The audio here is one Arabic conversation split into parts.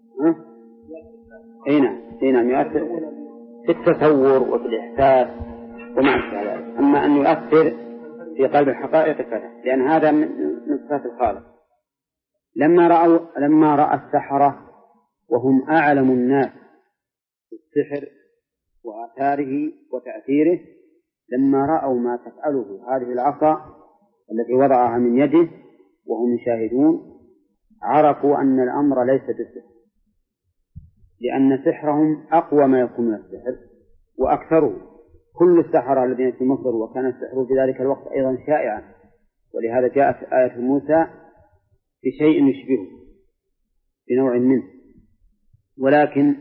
أي نعم يؤثر في التصور وفي الإحساس وما أشبه ذلك. أما أن يؤثر في قلب الحقائق فلا، لأن هذا من صفات الخالق. لما رأى السحرة وهم أعلم الناس بالسحر وآثاره وتأثيره، لما رأوا ما تفعله هذه العصا التي وضعها من يده وهم يشاهدون، عرفوا أن الأمر ليس بالسحر، لأن سحرهم أقوى ما يكون من السحر وأكثره. كل السحرة الذين في مصر وكان السحر في ذلك الوقت أيضا شائعا، ولهذا جاءت آية موسى بشيء يشبهه بنوع منه، ولكن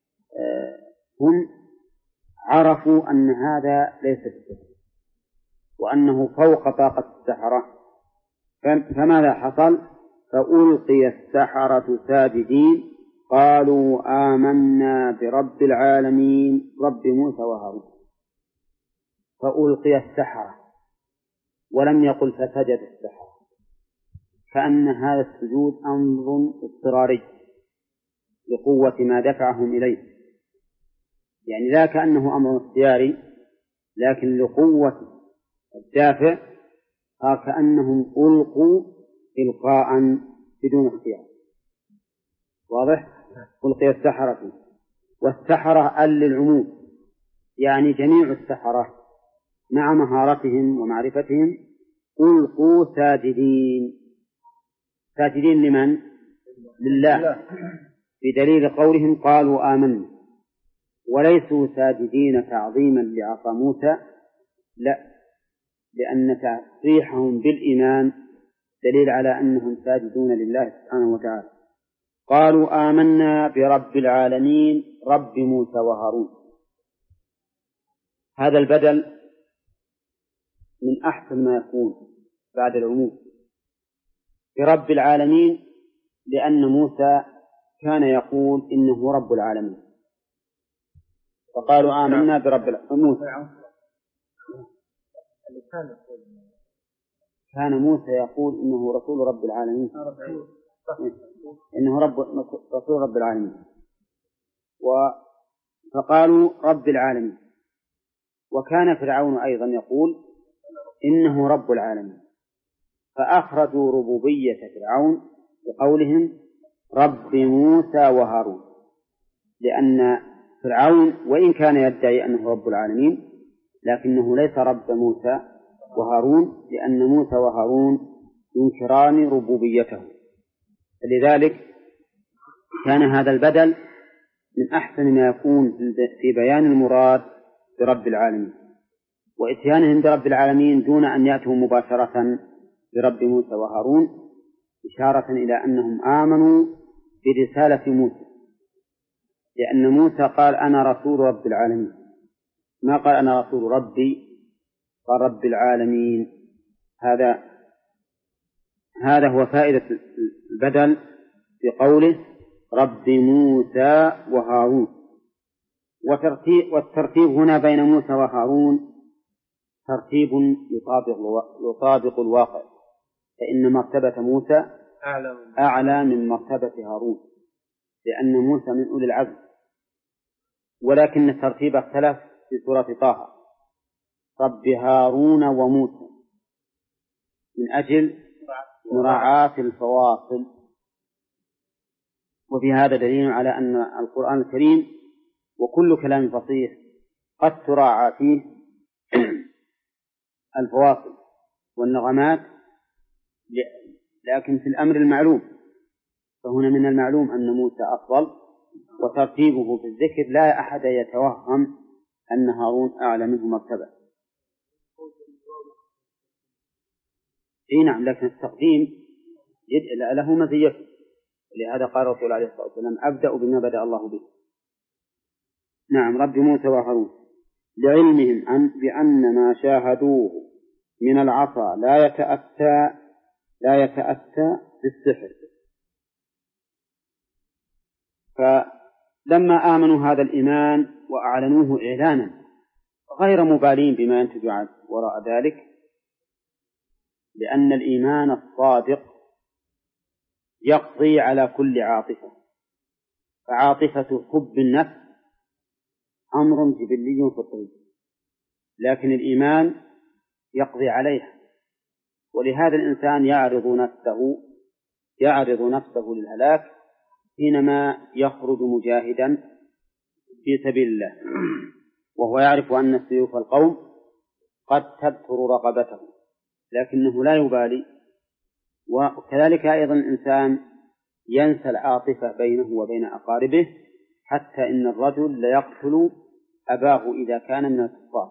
هم عرفوا أن هذا ليس بالسحر وأنه فوق طاقة السحرة. فماذا حصل؟ فألقي السحرة ساجدين قالوا آمنا برب العالمين رب موسى وهارون. فألقي السحرة ولم يقل فسجد السحرة، كأن هذا السجود أمر اضطراري لقوة ما دفعهم إليه، يعني لا كأنه أمر اختياري، لكن لقوة الدافع كأنهم ألقوا إلقاء بدون اختيار. واضح؟ ألقي السحرة، والسحرة للعموم، يعني جميع السحرة مع مهارتهم ومعرفتهم ألقوا ساجدين. ساجدين لمن؟ لله، بدليل قولهم قالوا آمنا، وليسوا ساجدين تعظيما لعصا موسى، لا، لأن تصريحهم بالإيمان دليل على أنهم ساجدون لله سبحانه وتعالى. قالوا آمنا برب العالمين رب موسى وهارون. هذا البدل من أحسن ما يكون بعد العموم برب العالمين، لأن موسى كان يقول إنه رب العالمين، فقالوا آمنا برب موسى. كان موسى يقول إنه رسول رب العالمين، إنه رسول رب العالمين، فقالوا رب العالمين. وكان فرعون أيضا يقول إنه رب العالمين، فأخرجوا ربوبية فرعون بقولهم رب موسى وهارون، لأن فرعون وإن كان يدعي أنه رب العالمين لكنه ليس رب موسى وهارون، لأن موسى وهارون ينكران ربوبيته. فلذلك كان هذا البدل من أحسن ما يكون في بيان المراد برب العالمين، وإتيانهم برب العالمين دون أن يأتوا مباشرة برب موسى وهارون، إشارة إلى أنهم آمنوا برسالة موسى، لأن موسى قال أنا رسول رب العالمين، ما قال أنا رسول ربي، قال رب العالمين. هذا هو فائدة البدل في قوله رب موسى وهارون. والترتيب هنا بين موسى وهارون ترتيب يطابق الواقع، فإن مرتبة موسى أعلى من مرتبة هارون، لأن موسى من أولي العزم، ولكن الترتيب اختلف في سورة طه، رب هارون وموسى، من أجل مراعاة الفواصل. وفي هذا دليل على أن القرآن الكريم وكل كلام فصيح قد تراعى فيه الفواصل والنغمات، لكن في الأمر المعلوم، فهنا من المعلوم أن موسى أفضل، وترتيبه في الذكر لا أحد يتوهم أن هارون أعلى منه مرتبة. نعم، لكن التقديم له مزيته، لهذا قال الرسول عليه الصلاة والسلام أبدأ بما بدأ الله به. نعم، رب موسى وهارون، لعلمهم بأن ما شاهدوه من العصا لا يتأتى بالسحر. فلما آمنوا هذا الإيمان وأعلنوه إعلانا غير مبالين بما ينتج وراء ذلك، لأن الإيمان الصادق يقضي على كل عاطفة، فعاطفة حب النفس أمر جبلي فطري، لكن الإيمان يقضي عليها، ولهذا الإنسان يعرض نفسه للهلاك حينما يخرج مجاهدا في سبيل الله، وهو يعرف أن سيوف القوم قد تبتر رقبته، لكنه لا يبالي. وكذلك أيضا الإنسان ينسى العاطفة بينه وبين أقاربه، حتى إن الرجل ليقتل أباه إذا كان من الكفار.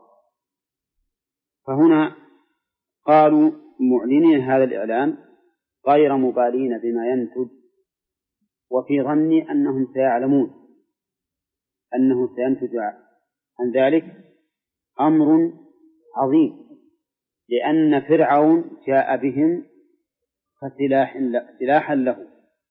فهنا قالوا معلنين هذا الإعلان غير مبالين بما ينتج، وفي ظني أنهم سيعلمون أنه سينتج عن ذلك أمر عظيم، لأن فرعون جاء بهم سلاحا له،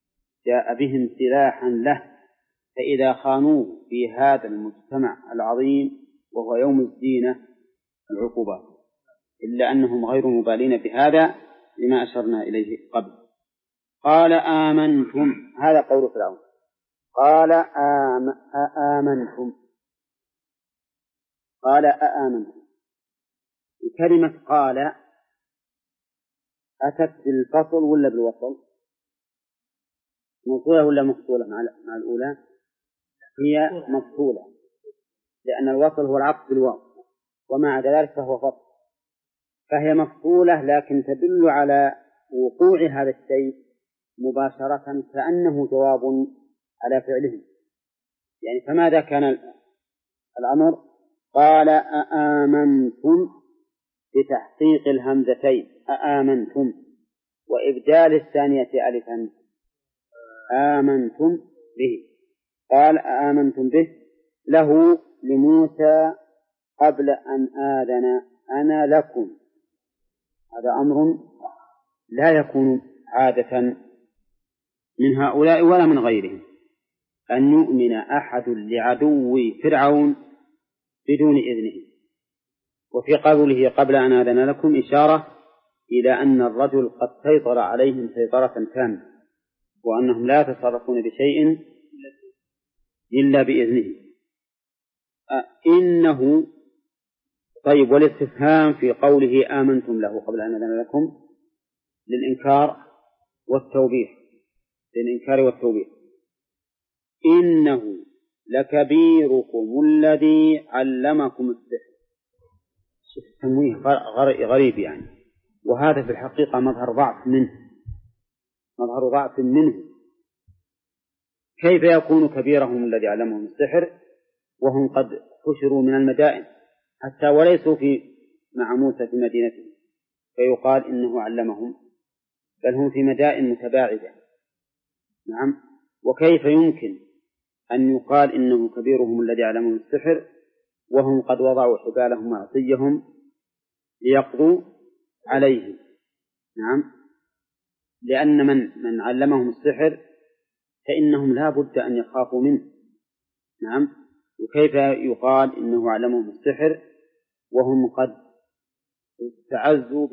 فإذا خانوه في هذا المجتمع العظيم وهو يوم الزينة العقوبات، إلا أنهم غير مبالين بهذا لما أشرنا إليه قبل. قال آمنتم، هذا قول فرعون، قال أآمنتم. كلمة قال أتت بالفصل ولا بالوصل؟ موصولة ولا مفصولة مع الأولى؟ هي مفصولة، لأن الوصل هو العطف بالواو، وما عدا ذلك فهو فصل، فهي مفصولة لكن تدل على وقوع هذا الشيء مباشرة كأنه جواب على فعلهم. يعني فماذا كان الأمر؟ قال أآمنتم بتحقيق الهمزتين، أآمنتم، وإبدال الثانية ألفا، آمنتم به. قال آمنتم به له لموسى قبل أن آذن أنا لكم. هذا أمر لا يكون عادة من هؤلاء ولا من غيرهم، أن يؤمن أحد لعدو فرعون بدون إذنه. وفي قوله قبل أن آذن لكم إشارة إلى أن الرجل قد سيطر عليهم سيطرة تامة، وأنهم لا يتصرفون بشيء إلا بإذنه. إنه طيب، والاستفهام في قوله آمنتم له قبل أن آذن لكم للإنكار والتوبيخ، إنه لكبيركم الذي علمكم السحر. التنويه غريب يعني، وهذا في الحقيقة مظهر ضعف منه. كيف يكون كبيرهم الذي علمهم السحر وهم قد حشروا من المدائن حتى وليسوا مع موسى في مدينته فيقال إنه علمهم، بل هم في مدائن متباعدة. نعم، وكيف يمكن أن يقال إنه كبيرهم الذي علمهم السحر وهم قد وضعوا حبالهم وعصيهم ليقضوا عليه؟ نعم، لأن من علمهم السحر فإنهم لا بد أن يخافوا منه. نعم، وكيف يقال إنه علمهم السحر وهم قد استعزوا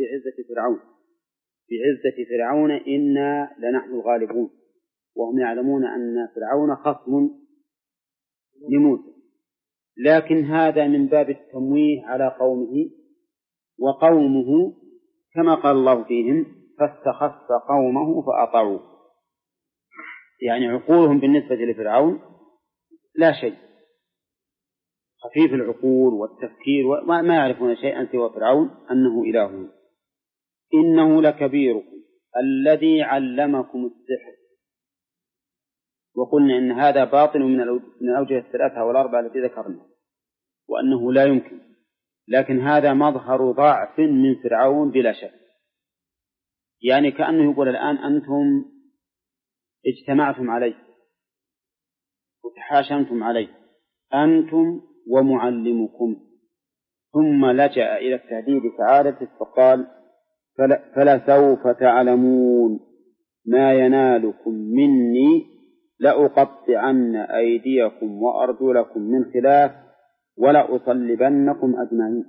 بعزة فرعون إنا لنحن الغالبون، وهم يعلمون أن فرعون خصم لموسى. لكن هذا من باب التمويه على قومه، وقومه كما قال الله فيهم فاستخف قومه فأطاعوه، يعني عقولهم بالنسبة لفرعون لا شيء، خفيف العقول والتفكير وما يعرفون شيئا سوى فرعون أنه إله. إنه لكبيركم الذي علمكم السحر، وقلنا إن هذا باطل من الأوجه الثلاثة والأربعة التي ذكرنا، وأنه لا يمكن، لكن هذا مظهر ضعف من فرعون بلا شك. يعني كأنه يقول الآن أنتم اجتمعتم عليه وتحاشمتم عليه أنتم ومعلمكم، ثم لجأ إلى التهديد كعادته فقال فلسوف تعلمون ما ينالكم مني لأقطعن أيديكم وأرجلكم من خلاف ولأصلبنكم أجمعين.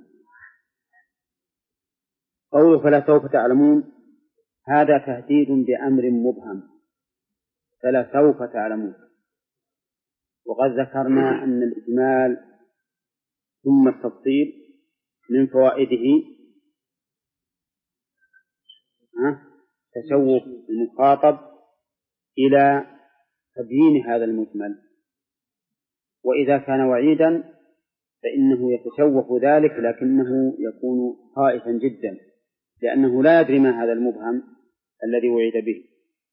قوله فلسوف تعلمون هذا تهديد بأمر مبهم، فلسوف تعلمون، وقد ذكرنا أن الإجمال ثم التفصيل من فوائده تشوق المخاطب إلى تبيين هذا المجمل، وإذا كان وعيدا فإنه يتشوق ذلك لكنه يكون خائفا جدا لأنه لا يدري ما هذا المبهم الذي وعد به.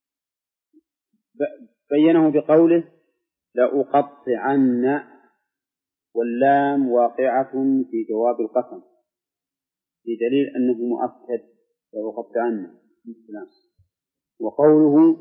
بينه بقوله لأقطعن، واللام واقعة في جواب القسم في دليل أنه مؤكد لأقطعن. وقوله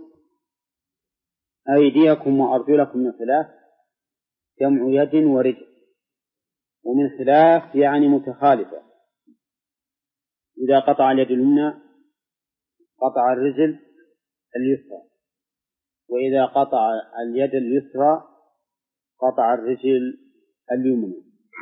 أيديكم وأرجلكم من خلاف جمع يد ورجل، ومن خلاف يعني متخالفة. إذا قطع اليد اليمنى قطع الرجل اليسرى، وإذا قطع اليد اليسرى قطع الرجل اليمنى.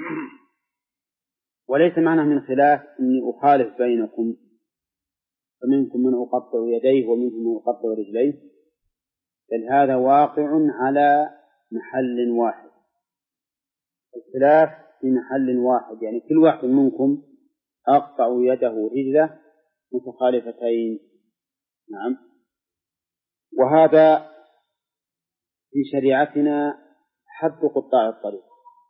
وليس معنى من خلاف أني أخالف بينكم، فمنكم من أقطع يديه ومنكم من أقطع رجليه، بل هذا واقع على محل واحد. الخلاف في محل واحد، يعني كل واحد منكم أقطع يده ورجله متخالفتين. نعم. وهذا في شريعتنا حد قطاع الطريق،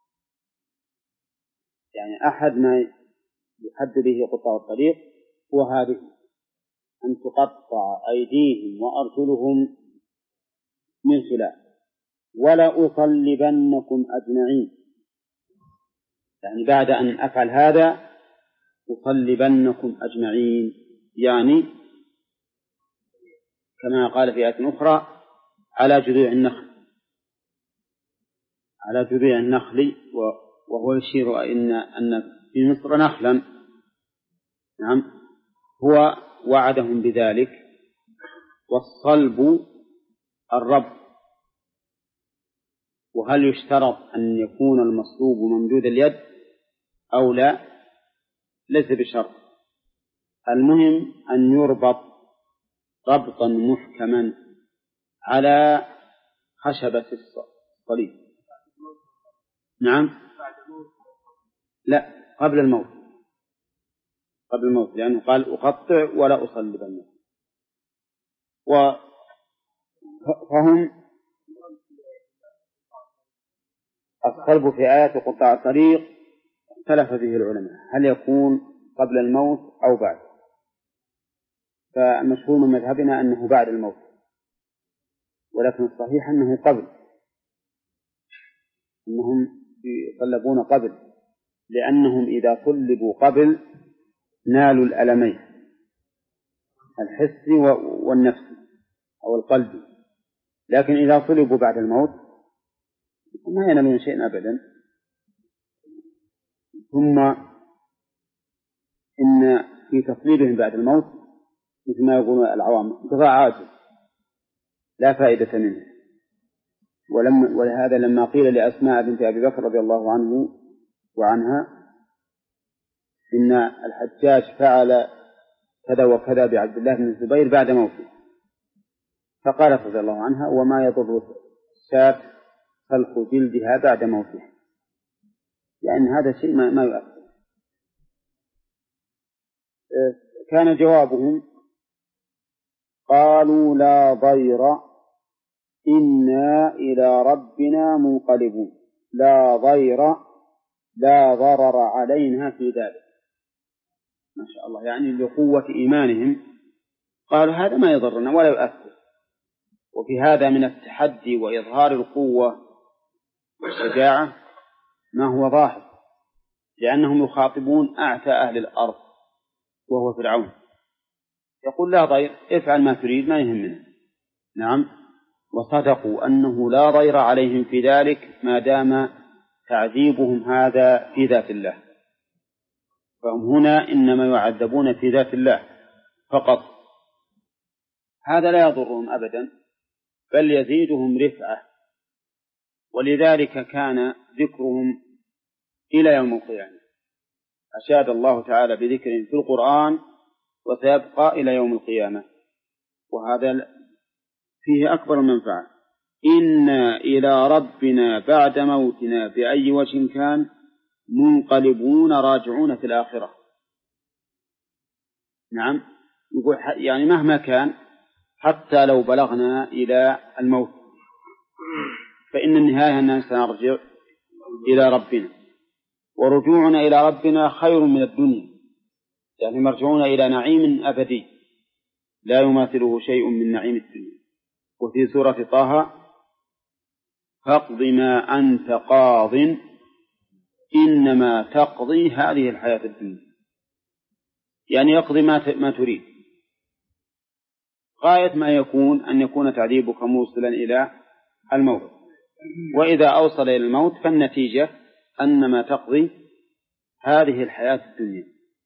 يعني أحد ما يحد به قطاع الطريق هو هذه، أن تقطع أيديهم وأرجلهم من خلاف، ولا أصلبنكم أجمعين، يعني بعد أن أفعل هذا أصلبنكم أجمعين، يعني كما قال في آية أخرى على جذوع النخل، على جذوع النخل، وهو يشير أن في مصر نخلا. نعم. هو وعدهم بذلك. والصلب الربط، وهل يشترط أن يكون المصلوب ممدود اليد أو لا؟ ليس بشرط، المهم أن يربط ربطا محكما على خشبة الصليب. نعم. لا، قبل الموت، قبل الموت، لأنه قال أقطع ولا أصلبن. فهم الصلب في آيات قطاع الطريق اختلف فيه العلماء، هل يكون قبل الموت أو بعد؟ فالمشهور من مذهبنا أنه بعد الموت، ولكن الصحيح أنه قبل، أنهم يصلبون قبل، لأنهم إذا صلبوا قبل نالوا الألمين، الحسي والنفسي أو القلبي، لكن إذا صلبوا بعد الموت ما ينالون شيئا أبدا. ثم إن في تصليبهم بعد الموت مثل ما يقولون العوام انقطاع عاجل لا فائدة منه. ولهذا لما قيل لأسماء بنت أبي بكر رضي الله عنه وعنها إن الحجاج فعل كذا وكذا بعبد الله بن الزبير بعد موته، فقالت رضي الله عنها وما يضر الشاة خلق جلدها بعد موتها، لأن هذا شيء ما يؤثر. كان جوابهم قالوا لا ضير إنا إلى ربنا منقلبون. لا ضير، لا ضرر علينا في ذلك. ما شاء الله، يعني لقوة إيمانهم قالوا هذا ما يضرنا ولا يؤثر. وفي هذا من التحدي وإظهار القوة والشجاعة ما هو ظاهر، لأنهم يخاطبون أعتى أهل الأرض وهو فرعون، يقول لا ضير، افعل ما تريد ما يهمنا. نعم. وصدقوا أنه لا ضير عليهم في ذلك ما دام تعذيبهم هذا في ذات الله، فهم هنا إنما يعذبون في ذات الله فقط، هذا لا يضرهم أبدا بل يزيدهم رفعة. ولذلك كان ذكرهم إلى يوم القيامة، أشاد الله تعالى بذكرهم في القرآن وسيبقى إلى يوم القيامة، وهذا فيه أكبر المنفعة. إنا إلى ربنا بعد موتنا بأي وجه كان منقلبون راجعون في الآخرة. نعم، يقول يعني مهما كان حتى لو بلغنا إلى الموت فإن النهاية أننا سنرجع إلى ربنا، ورجوعنا إلى ربنا خير من الدنيا، يعني مرجعون إلى نعيم أبدي لا يماثله شيء من نعيم الدنيا. وفي سورة طه فاقض ما أنت قاض إنما تقضي هذه الحياة الدنيا، يعني يقضي ما تريد، غاية ما يكون أن يكون تعذيبك موصلا إلى الموت، وإذا أوصل إلى الموت فالنتيجة أنما تقضي هذه الحياة الدنيا،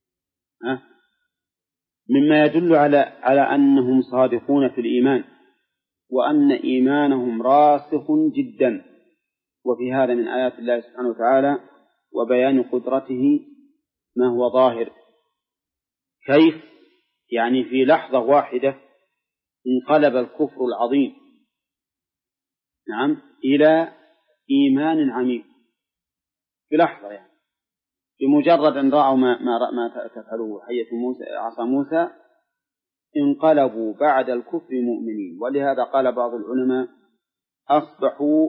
مما يدل على أنهم صادقون في الإيمان وأن إيمانهم راسخ جدا. وفي هذا من آيات الله سبحانه وتعالى وبيان قدرته ما هو ظاهر. كيف؟ يعني في لحظة واحدة انقلب الكفر العظيم نعم إلى إيمان عميق في لحظة، يعني بمجرد أن رأوا ما تفعله حية موسى عصا موسى انقلبوا بعد الكفر مؤمنين. ولهذا قال بعض العلماء أصبحوا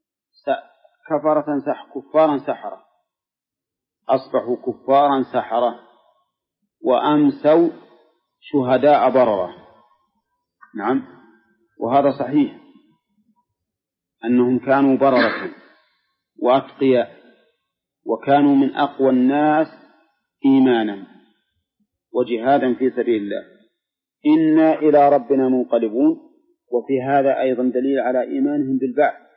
كفارا سحرة، أصبحوا كفارا سحرة وأمسوا شهداء بررة. نعم، وهذا صحيح أنهم كانوا بررة وأتقياء وكانوا من أقوى الناس إيمانا وجهادا في سبيل الله. إنا إلى ربنا منقلبون، وفي هذا أيضا دليل على إيمانهم بالبعث،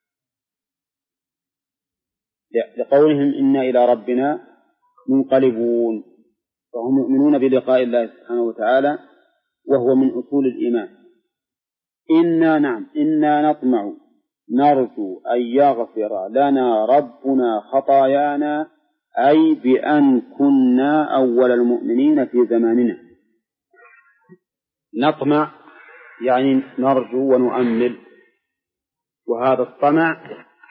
لقولهم إنا إلى ربنا منقلبون، فهم يؤمنون بلقاء الله سبحانه وتعالى وهو من أصول الإيمان. إنا نطمع نرجو أن يغفر لنا ربنا خطايانا، أي بأن كنا أول المؤمنين في زماننا. نطمع يعني نرجو ونؤمل، وهذا الطمع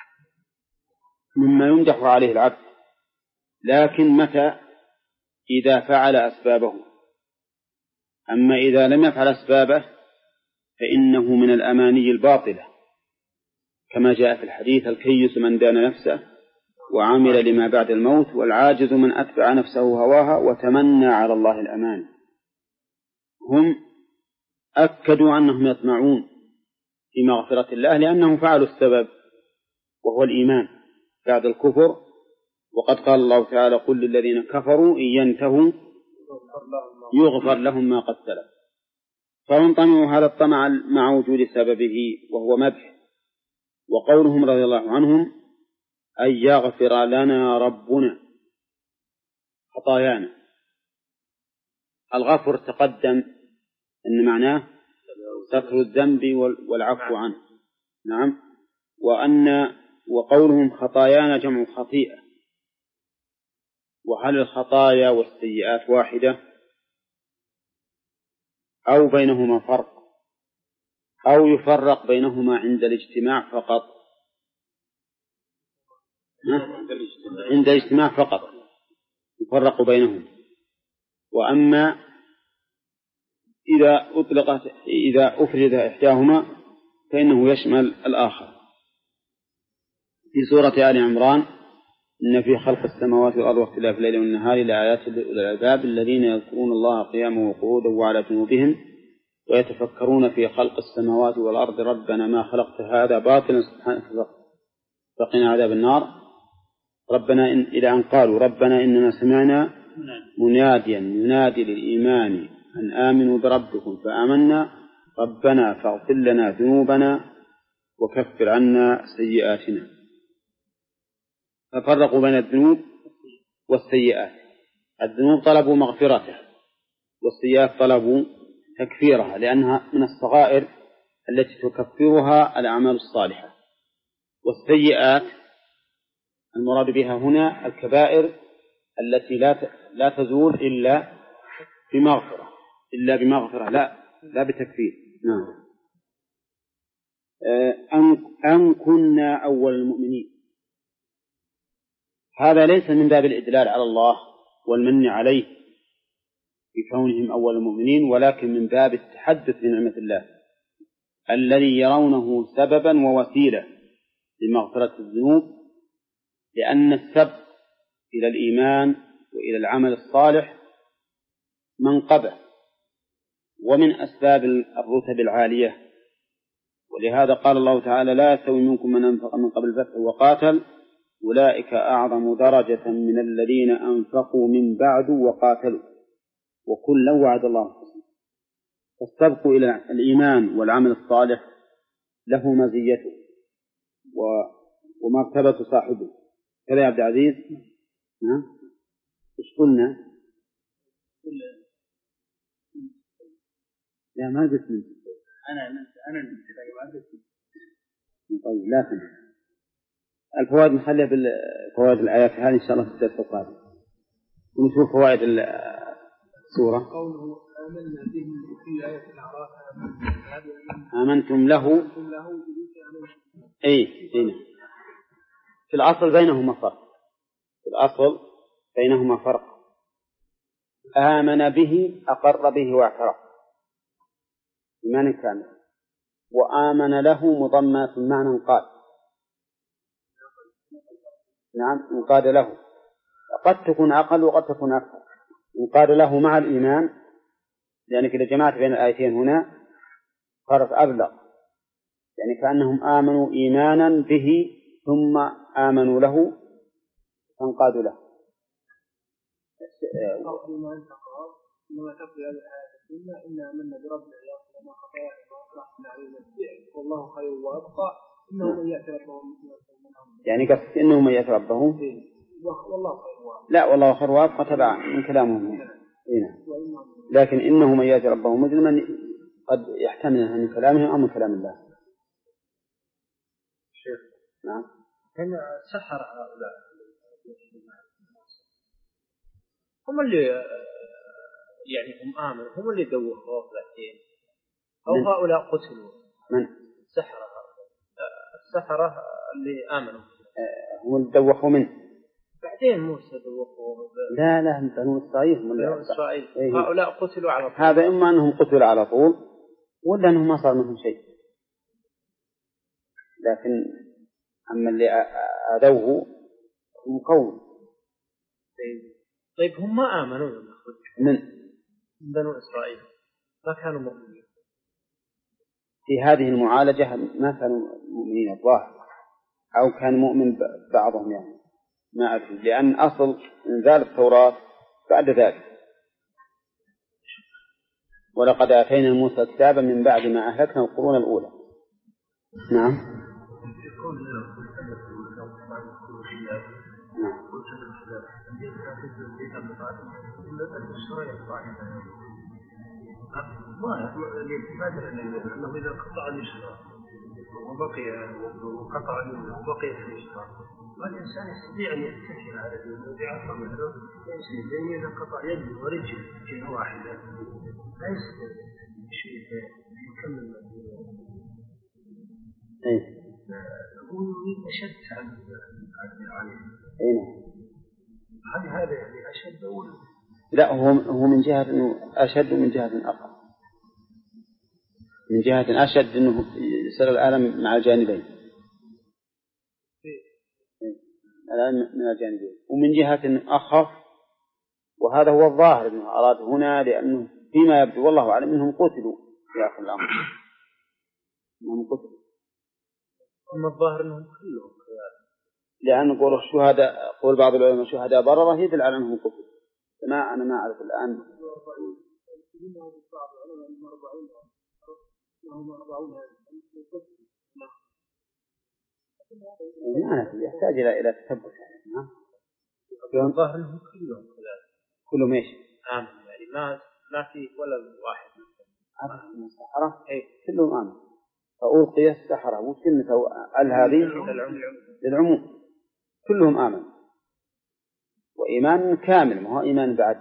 مما ينجح عليه العبد، لكن متى؟ إذا فعل أسبابه. أما إذا لم يفعل أسبابه فإنه من الأماني الباطلة، كما جاء في الحديث: الكيس من دان نفسه وعمل لما بعد الموت، والعاجز من أتبع نفسه هواها وتمنى على الله الأمان. هم أكدوا أنهم يطمعون في مغفرة الله لأنهم فعلوا السبب وهو الإيمان بعد الكفر، وقد قال الله تعالى: قل للذين كفروا إن ينتهوا يغفر لهم ما قد سلف. فهم طمعوا هذا الطمع مع وجود سببه وهو مدح. وقولهم رضي الله عنهم: أن يغفر لنا ربنا خطايانا. الغفر تقدم أن معناه ستر الذنب والعفو عنه. نعم. وقولهم خطايانا جمع خطيئة. وهل الخطايا والسيئات واحدة أو بينهما فرق، أو يفرق بينهما عند الاجتماع فقط؟ عند الاجتماع فقط يفرق بينهم. وأما إذا أفرد إحداهما فإنه يشمل الآخر. في سورة آل عمران: إن في خلق السماوات والأرض واختلاف الليل والنهار لآيات لأولي الألباب الذين يذكرون الله قياما وقعودا وعلى جنوبهم ويتفكرون في خلق السماوات والأرض ربنا ما خلقت هذا باطلا سبحانك فقنا عذاب النار. ربنا إلى أن قالوا: ربنا إننا سمعنا مناديا ينادي للإيمان أن آمنوا بربكم فآمنا ربنا فاغفر لنا ذنوبنا وكفر عنا سيئاتنا. ففرقوا بين الذنوب والسيئات. الذنوب طلبوا مغفرته، والسيئات طلبوا تكفيرها، لأنها من الصغائر التي تكفرها الأعمال الصالحة. والسيئات المراد بها هنا الكبائر التي لا تزول إلا بمغفرة، لا بتكفير. نعم. أن كنا أول المؤمنين. هذا ليس من باب الإدلال على الله والمن عليه بكونهم أول المؤمنين، ولكن من باب التحدث بنعمة الله الذي يرونه سببا ووسيلة لمغفرة الذنوب، لأن السبب إلى الإيمان وإلى العمل الصالح منقبة ومن أسباب الرتب العالية. ولهذا قال الله تعالى: لا يستوي منكم من أنفق من قبل الفتح وقاتل أولئك أعظم درجة من الذين أنفقوا من بعد وقاتلوا وكلا وعد الله الحسنى. فالسبق إلى الإيمان والعمل الصالح له مزيته ومرتبة صاحبه. كذا يا عبد العزيز؟ إيش قلنا؟ لا ما قلت من أنا طيب، لكن الفوائد نخليها بالفوائد الآيات هذه إن شاء الله في الدرس القادم. ونشوف فوائد السورة. قوله آمنا به في آية الأعراف آمنتم له. أي في الأصل بينهما فرق. في الأصل بينهما فرق. آمن به أقر به واعترف إيمان كامل، وآمن له مضمنة معنى انقاد. نعم، انقاد له قد تكون أقل وقد تكون أكثر. انقاد له مع الإيمان، لأنك إذا جمعت بين الآيتين هنا صارت أبلغ، يعني كأنهم آمنوا إيمانا به ثم آمنوا له فانقادوا له. إنما تقضي هذه الآية الدنيا إنا آمنا بربنا ليغفر لنا خطايانا ويصلح علينا السعي والله خير وأبقى إنه من يأتي ربه يعني قصد إنه من يأتي ربه والله خير وأبقى. لا، والله خير وأبقى تبع من كلامهم. لكن إنه من يأتي ربه مجرما قد يحتمل من كلامهم أو من كلام الله. شيخ نعم. هنا سحر هؤلاء هم اللي يعني هم آمنوا، هم اللي دوخوا ثلاثين أو هؤلاء قتلوا. من؟ السحرة اللي آمنوا هم اللي دوخوا منه. بعدين موسى دوخوا. لا بنو إسرائيل. هؤلاء قتلوا على طول. هذا إما أنهم قتلوا على طول ولا أنهم ما صار منهم شيء. لكن أما اللي أذوه هم قوم. طيب هم ما آمنوا من بنو إسرائيل، ما كانوا مؤمنين. في هذه المعالجة ما كانوا مؤمنين الظاهر، أو كان مؤمن بعضهم يعني ما أدري، لأن أصل إنزال التوراة بعد ذلك. ولقد آتينا موسى كتابا من بعد ما أهلكنا القرون الأولى. نعم. أنه إذا قطع الإشراك وقطع بقي في الإشراك، والإنسان يستطيع أن يستشير على ذلك بعصا مثلا لأن إذا قطع يد ورجل جهة واحدة لا يستطيع شيء يكمل. هو يريد أشد عليه. هل هذا يعني أشد أو لا؟ هو من جهة أنه أشد ومن جهة أقل. من جهة أشد أنه يصير الألم مع الجانبين، الألم من الجانبين، ومن جهة أنه أخف، وهذا هو الظاهر أنه أراد هنا، لأنه فيما يبدو والله أعلم أنهم قتلوا في آخر الأمر. أنهم قتلوا. أما الظاهر أنهم كلهم، لأن قول الشهداء، قول بعض العلماء شهداء بررة يدل على أنهم قتلوا. أنا ما أعرف الآن. يحتاج إلى تثبت. الظاهر أنهم كلهم إيش؟ آمن، يعني ما في ولا واحد من السحرة كلهم آمن. فألقي السحرة وكلمة هذه للعموم، كلهم آمن، وإيمان كامل، ما هو إيمان بعد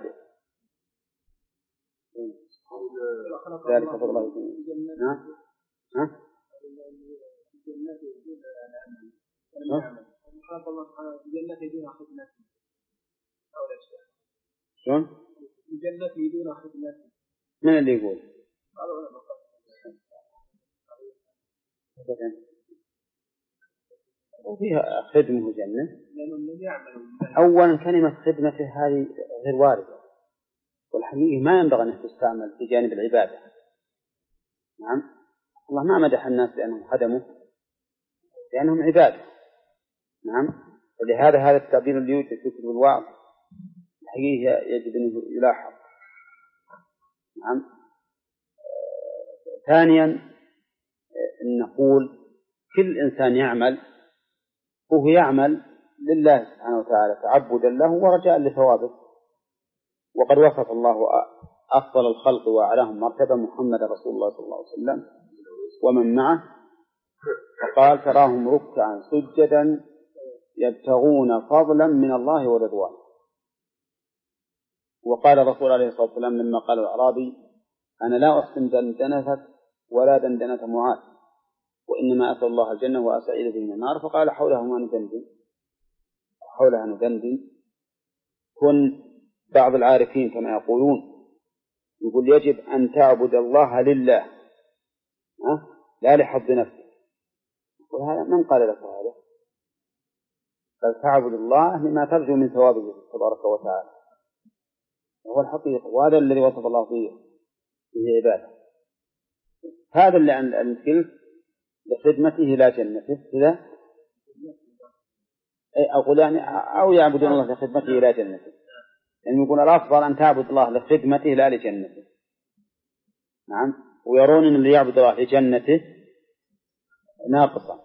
ذلك فضل الله. شلون؟ من اللي يقول؟ وفيها خدمة جنة. أولا كلمة خدمته هذه غير واردة، والحقيقة ما ينبغي أن تستعمل في جانب العبادة. نعم، الله ما مدح الناس لأنهم خدموا، لأنهم عبادة. نعم، ولهذا هذا التعبير اللي يوجد في كتب الوعظ الحقيقة يجب أن يلاحظ. نعم. ثانيا نقول كل إنسان يعمل وهو يعمل لله سبحانه وتعالى تعبدا له ورجاء لثوابه، وقد وصف الله أفضل الخلق وأعلاهم مرتبة محمد رسول الله صلى الله عليه وسلم ومن معه، فقال تراهم ركعا سجدا يبتغون فضلا من الله ورضوانه. وقال الرسول عليه الصلاة والسلام لما قال الأعرابي أنا لا أحسن دندنتك ولا دندنة معاذ وإنما أسأل الله الجنة وأسعيد به من النار، فقال حولها ندندن. كن بعض العارفين كما يقولون يقول يجب أن تعبد الله لله لا لحظ نفسك، وهذا من قال لك هذا؟ بل تعبد الله لما ترجو من ثوابه تبارك وتعالى، وهو الحقيقة، وهذا الذي وصف الله فيه عباده. هذا اللي عن الكلف لخدمته لا جنته كذا، أقول يعني أو يعبدون الله لخدمته لا جنته، يعني يقول الأفضل أن تعبد الله لخدمته لا لجنته. نعم، ويرون أن اللي يعبد الله لجنته ناقصا.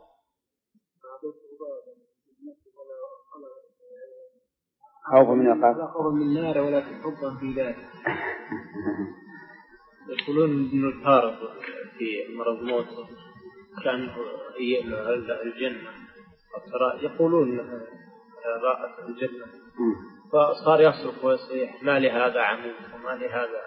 خوفا من النار، لا خوفا من النار ولا حبا في ذلك. يقولون ابن الفارض في مرض موته كان يأمل الجنة، يقولون راءت الجنة، فصار يصرخ ويصيح ما لهذا عمود وما لهذا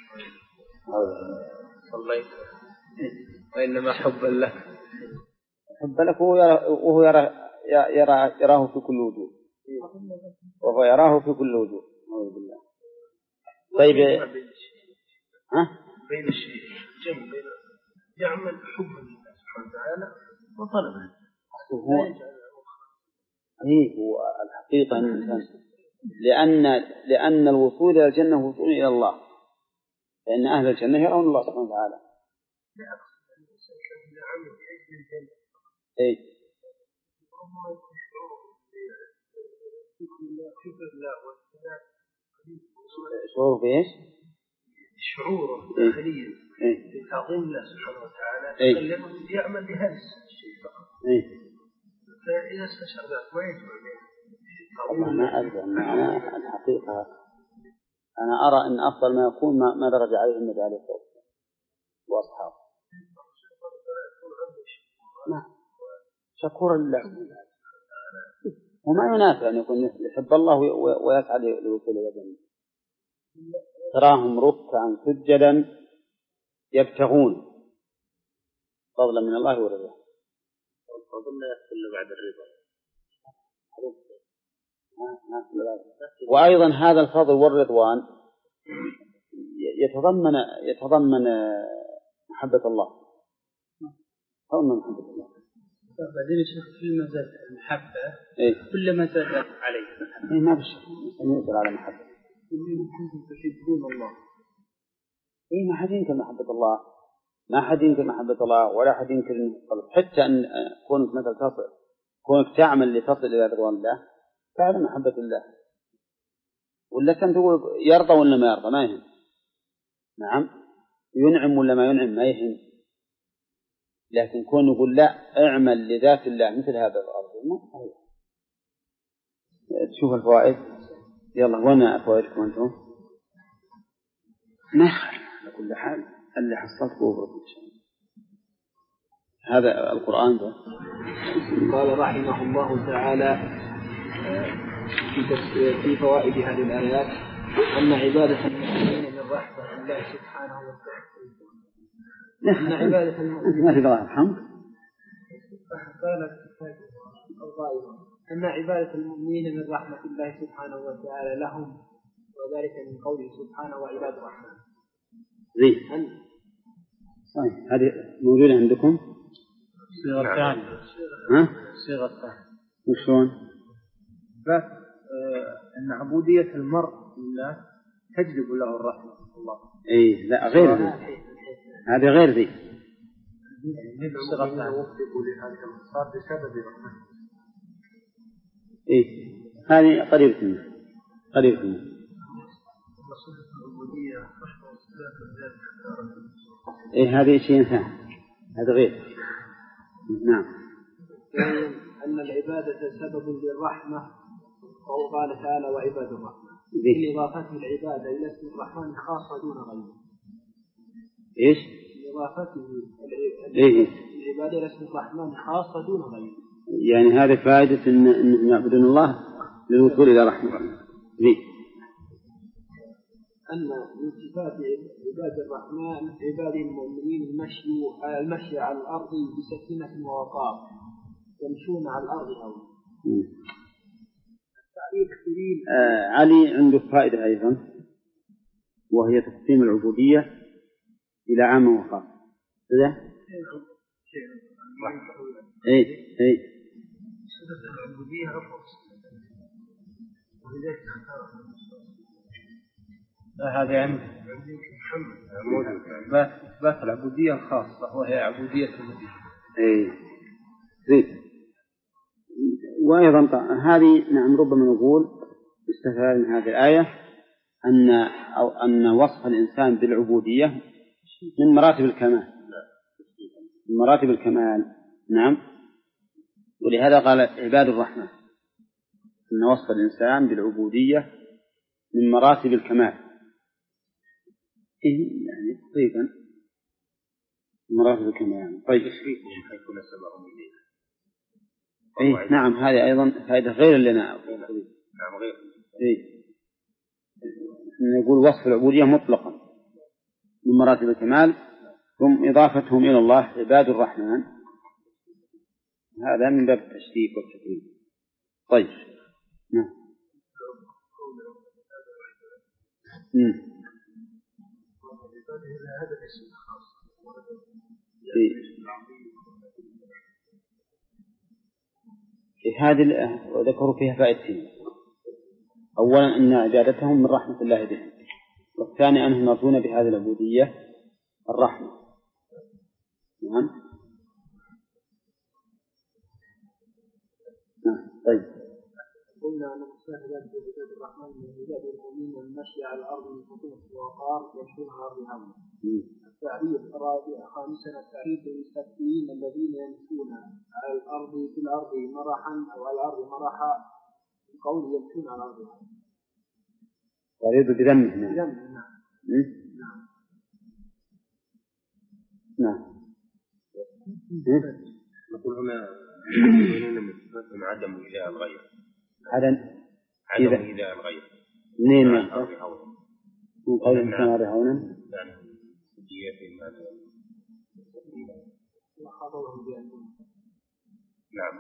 صليت، وإنما حبا له. حبا لك وهو يراه في كل وجود، وهو يراه في كل وجود. أعوذ بالله. طيب بين الشيء جمع بين يعمل حبا لله سبحانه وتعالى وطلبا. هو الحقيقة لأن الوصول إلى الجنة وصول إلى الله، لأن أهل الجنة يرون الله سبحانه وتعالى. إيه. شعور بإيش؟ شعور داخليا بتعظيم الله سبحانه وتعالى يعمل لهذا الشيء فقط. فإذا استشعر ذلك ما يجمع والله ما أدري. أنا الحقيقة أنا أرى أن أفضل ما يكون ما درج عليه النبي عليه الصلاة والسلام وأصحابه. شكورا لله، وما ينافع أن يكون يحب الله ويسعى لوصول إلى الجنة. تراهم ركعا سجدا يبتغون فضلا من الله ورضوانه. الفضل لا يحصل بعد الرضا. وأيضا هذا الفضل والرضوان يتضمن محبة الله. تضمن محبة الله. بعدين الشيخ كل ما زاد المحبة كل ما زاد عليه. ما بشر يقدر على محبة. تحبون الله. ما حد ينكر محبة الله، ما حد ينكر محبة الله، ولا حد ينكر القلب. حتى أن كونك مثل تصل، كونك تعمل لتصل إلى رضوان الله، فعل محبة الله. ولا كان تقول يرضى ولا ما يرضى ما يهم. نعم، ينعم ولا ما ينعم ما يهم. لكن كون يقول لا اعمل لذات الله مثل هذا الأرض ما صحيح. تشوف الفوائد. يلا وين فوائدكم أنتم؟ نخل على كل حال اللي حصلته وبرد إن شاء الله. هذا القرآن ده. قال رحمه الله تعالى في فوائد هذه الآيات أن عبادة المؤمنين من رحمة الله سبحانه وتعالى. أن عبادة المؤمنين ما في الله الحمد. قالت الغائبة أن عبادة المؤمنين من رحمة الله سبحانه وتعالى لهم، وذلك من قوله سبحانه وعباد الرحمن. صحيح. هذه موجودة عندكم؟ صيغة ثانية. صيغة ثانية. وشون؟ بس أن عبودية المرء لله تجلب له الرحمة الله. إيه لا غير ذي. هذه غير ذي. صيغة ثانية. وفقوا لهذا المصاب بسبب رحمته. إيه هذه قريبة منه. قريبة منه. إيه هذه شيء ثاني. هذا غير. نعم. أن العبادة سبب للرحمة، وقال تعالى وعباد الرحمن، بإضافته العبادة إلى اسم الرحمن خاصة دون غيره. إيش؟ بإضافته العبادة إلى اسم الرحمن خاصة دون غيره. يعني هذه فائدة إن يعبدون الله للوصول إلى رحمة. أن من صفات عباد الرحمن عباد المؤمنين المشي على الأرض بسكينة ووقار، يمشون على الأرض هونا. علي عنده فائدة أيضا، وهي تقسيم العبودية إلى عام وخاص. كذا؟ إيه. العبودية أفضل. ولذلك هذا عندي إثبات العبودية الخاصة، وهي عبودية المدين. زين. وأيضا هذه نعم ربما نقول استفاد من هذه الآية أن وصف الإنسان بالعبودية من مراتب الكمال. من مراتب الكمال. نعم. ولهذا قال عباد الرحمن أن وصف الإنسان بالعبودية من مراتب الكمال. يعني تقريبا مراتب الكمال. طيب. إيه نعم هذه أيضا فائدة غير لنا. نعم غير. إيه نقول وصف العبودية مطلقا من مراتب الكمال، ثم إضافتهم إلى الله عباد الرحمن، هذا من باب التشريف والتكريم. طيب. نعم. هذه ذكروا فيها فائدتين. أولا أن عبادتهم من رحمة الله بهم، والثاني أنهم يرجون بهذه العبودية الرحمة. نعم. طيب. قلنا أن مصاحب عباد الرحمن من عباد المؤمنين المشي على الأرض من خطوط ووقار يمشون على الأرض هونا. التعريف الرابع خامسا التعريف للمستكبرين الذين يمشون على الأرض في الأرض مرحا أو على الأرض مرحا، بقول يمشون على الأرض هونا. تعريف بذمه. نعم. نقول هنا من صفاتهم عدم إله الغير. عدم إله الغير. منين؟ من قول السماء هونا. نعم.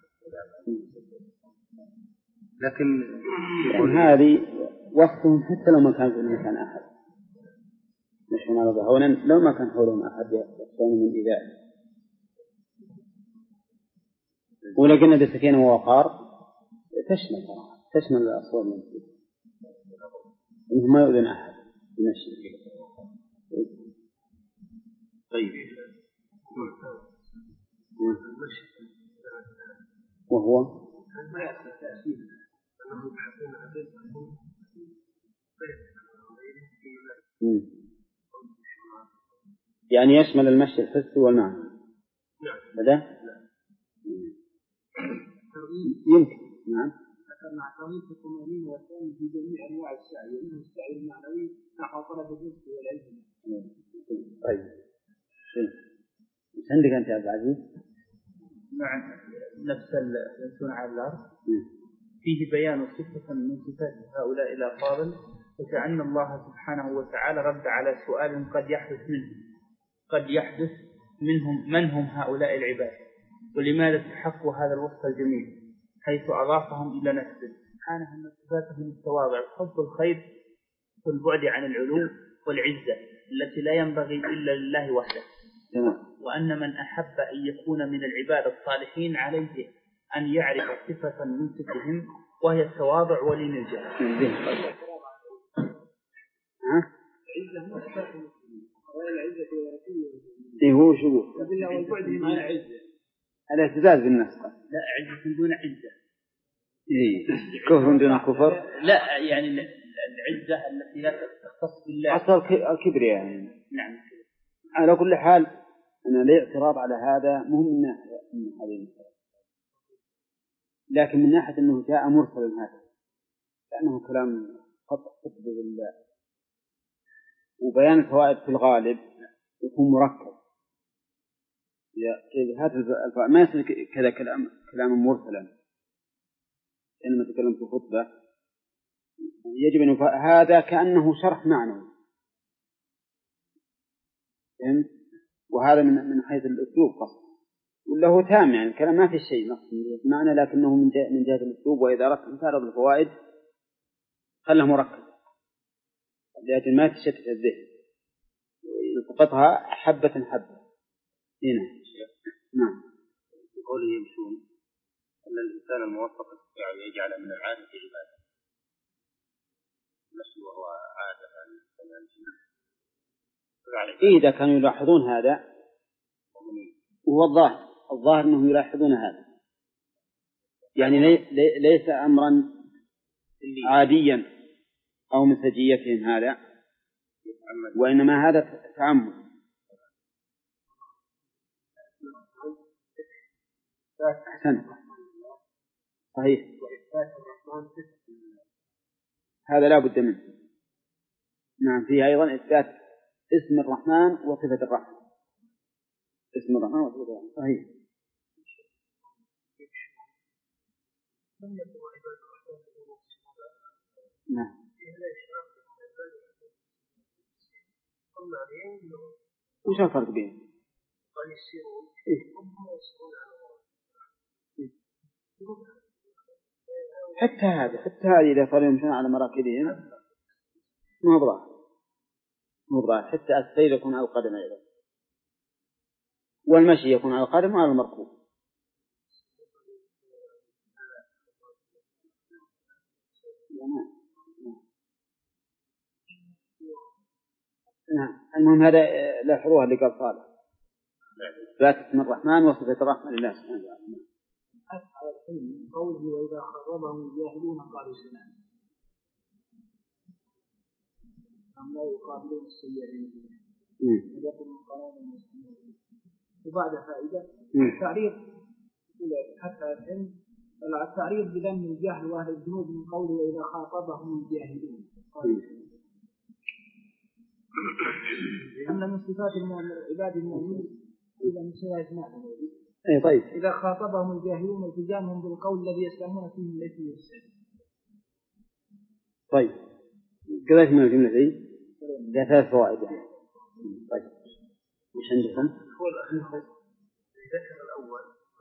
لكن يعني هذه وصفهم حتى لو ما كان في المكان أحد، نحن على هونا لو ما كان حولهم أحد يخشون من إيذائه. ولكن هذا سكينة ووقار تشمل الأصوات المنزل، إنه ما يؤذن أحد بمشي. طيب. وهو يعني يشمل المشي الحسي والمعنى. هذا يمكن. نعم. مع ترغيب الطمأنينة والثاني في جميع أنواع السعي، ومنه السعي المعنوي نحو طلب الرزق والعلم. طيب. عندك أنت يا عبد العزيز؟ نعم. نفس يمشون على الأرض فيه بيان صفة من صفات هؤلاء الأفاضل، وكأن الله سبحانه وتعالى رد على سؤال قد يحدث منهم من هم هؤلاء العباد، ولماذا استحقوا هذا الوصف الجميل حيث أضافهم إلى نفسه سبحانه أن صفاتهم التواضع وحب الخير والبعد عن العلو والعزة التي لا ينبغي إلا لله وحده، وأن من أحب أن يكون من العباد الصالحين عليه أن يعرف صفة من صفهم وهي التواضع ولين الجهل. هو شو الاعتزاز بالنفس؟ لا، عزة دون عزة. كفر دون كفر؟ لا، يعني العزة التي لا تختص بالله، أصل الكبر يعني. نعم. على كل حال أنا لي اعتراض على هذا مهم من هذه المسألة، لكن من ناحية أنه جاء مرسلا هذا لأنه كلام خطأ بالله، وبيان الفوائد في الغالب يكون مركب. هذا ما يصير كذا كلام مرسلا. إنما تكلم في خطبة يجب أن هذا كأنه شرح معنوي، وهذا من حيث الأسلوب قصد، ولا هو تام يعني الكلام ما في شيء نقص معنى، لكنه من جهة الأسلوب. وإذا أردت أن تعرض الفوائد خله مركب لأجل ما تشتت الذهن، يلتقطها حبة حبة. هنا نعم. بقوله يمشون أن الإنسان الموفق يعني يجعل من العادة عبادة، المشي وهو عادة إذا كانوا يلاحظون هذا، وهو الظاهر أنهم يلاحظون هذا، يعني ليس أمرا عاديا أو من سجيتهم هذا، وإنما هذا تعمد. أحسن، صحيح، هذا لا بد منه. نعم، فيه أيضا إثبات اسم الرحمن وصفة الرحمة، اسم الرحمن وصفة الرحمة، صحيح. نعم. وش الفرق بينهم؟ حتى هذه إذا صاروا يمشون على مراكبهم ما ضاع حتى السير يكون على القدم أيضا، والمشي يكون على القدم وعلى المركوب. نعم. المهم هذا لاحظوها اللي قال صالح، ذات اسم الرحمن وصفة الرحمة لله سبحانه وتعالى. على الحلم قوله وإذا خربهم الجاهلون قالوا سلام، أم لا يقابلون السيئين ويقول قرار المسلمين. وبعد فائدة التعريض حتى الحلم التعريض بذم الجهل وأهل الذنوب من قوله وإذا خاطبهم الجاهلون قالوا سلام. أن من صفات العباد المؤمنين إذا من صفات معهم. طيب. إذا خاطبهم الجاهلون التزامهم بالقول الذي يسلمون فيه التي يسلم. طيب، قرأت من الجملة ذي ذات 3 فوائد يعني. طيب، وش عندكم؟ هو الأخير ذكر الأول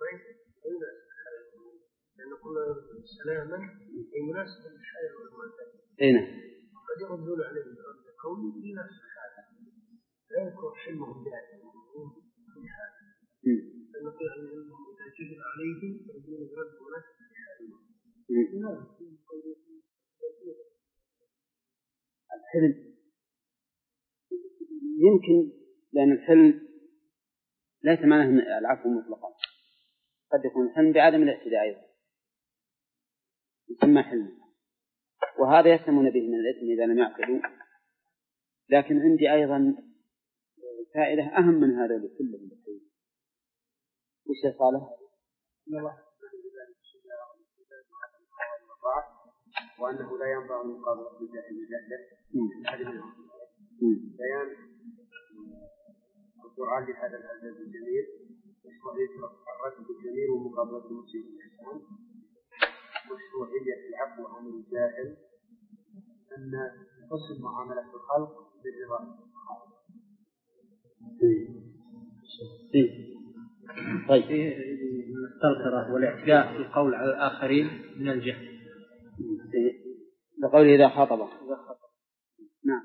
لأن قلنا سلاما أي مناسبا للحياة والمعتاد. هنا قد يردون عليه قول يناسب الحالة لا يكون حلمهم دائما في حالة. فنقول أنهم يتجد عليهم يردون برد مناسب للحالة. الحلم يمكن لأن الحلم ليس معناه العفو مطلقا، قد يكون الحلم بعدم الاعتداء أيضا يسمى حلم، وهذا يسلمون به من الإثم إذا لم يعقلوا. لكن عندي أيضا فائدة أهم من هذا كله. وش يا صالح؟ وأنه لا ينبغي مقابلة الجاهل بجهله. بيان القرآن لهذا الأدب الجميل مشروعية الرد بالجميل ومقابلة المسيء بالإحسان، مشروعية العفو عن الجاهل، أن حسن معاملة الخلق بالرضا. طيب المستنكرة والاعتداء في القول على الآخرين من الجهل بقوله إذا خاطبه. نعم.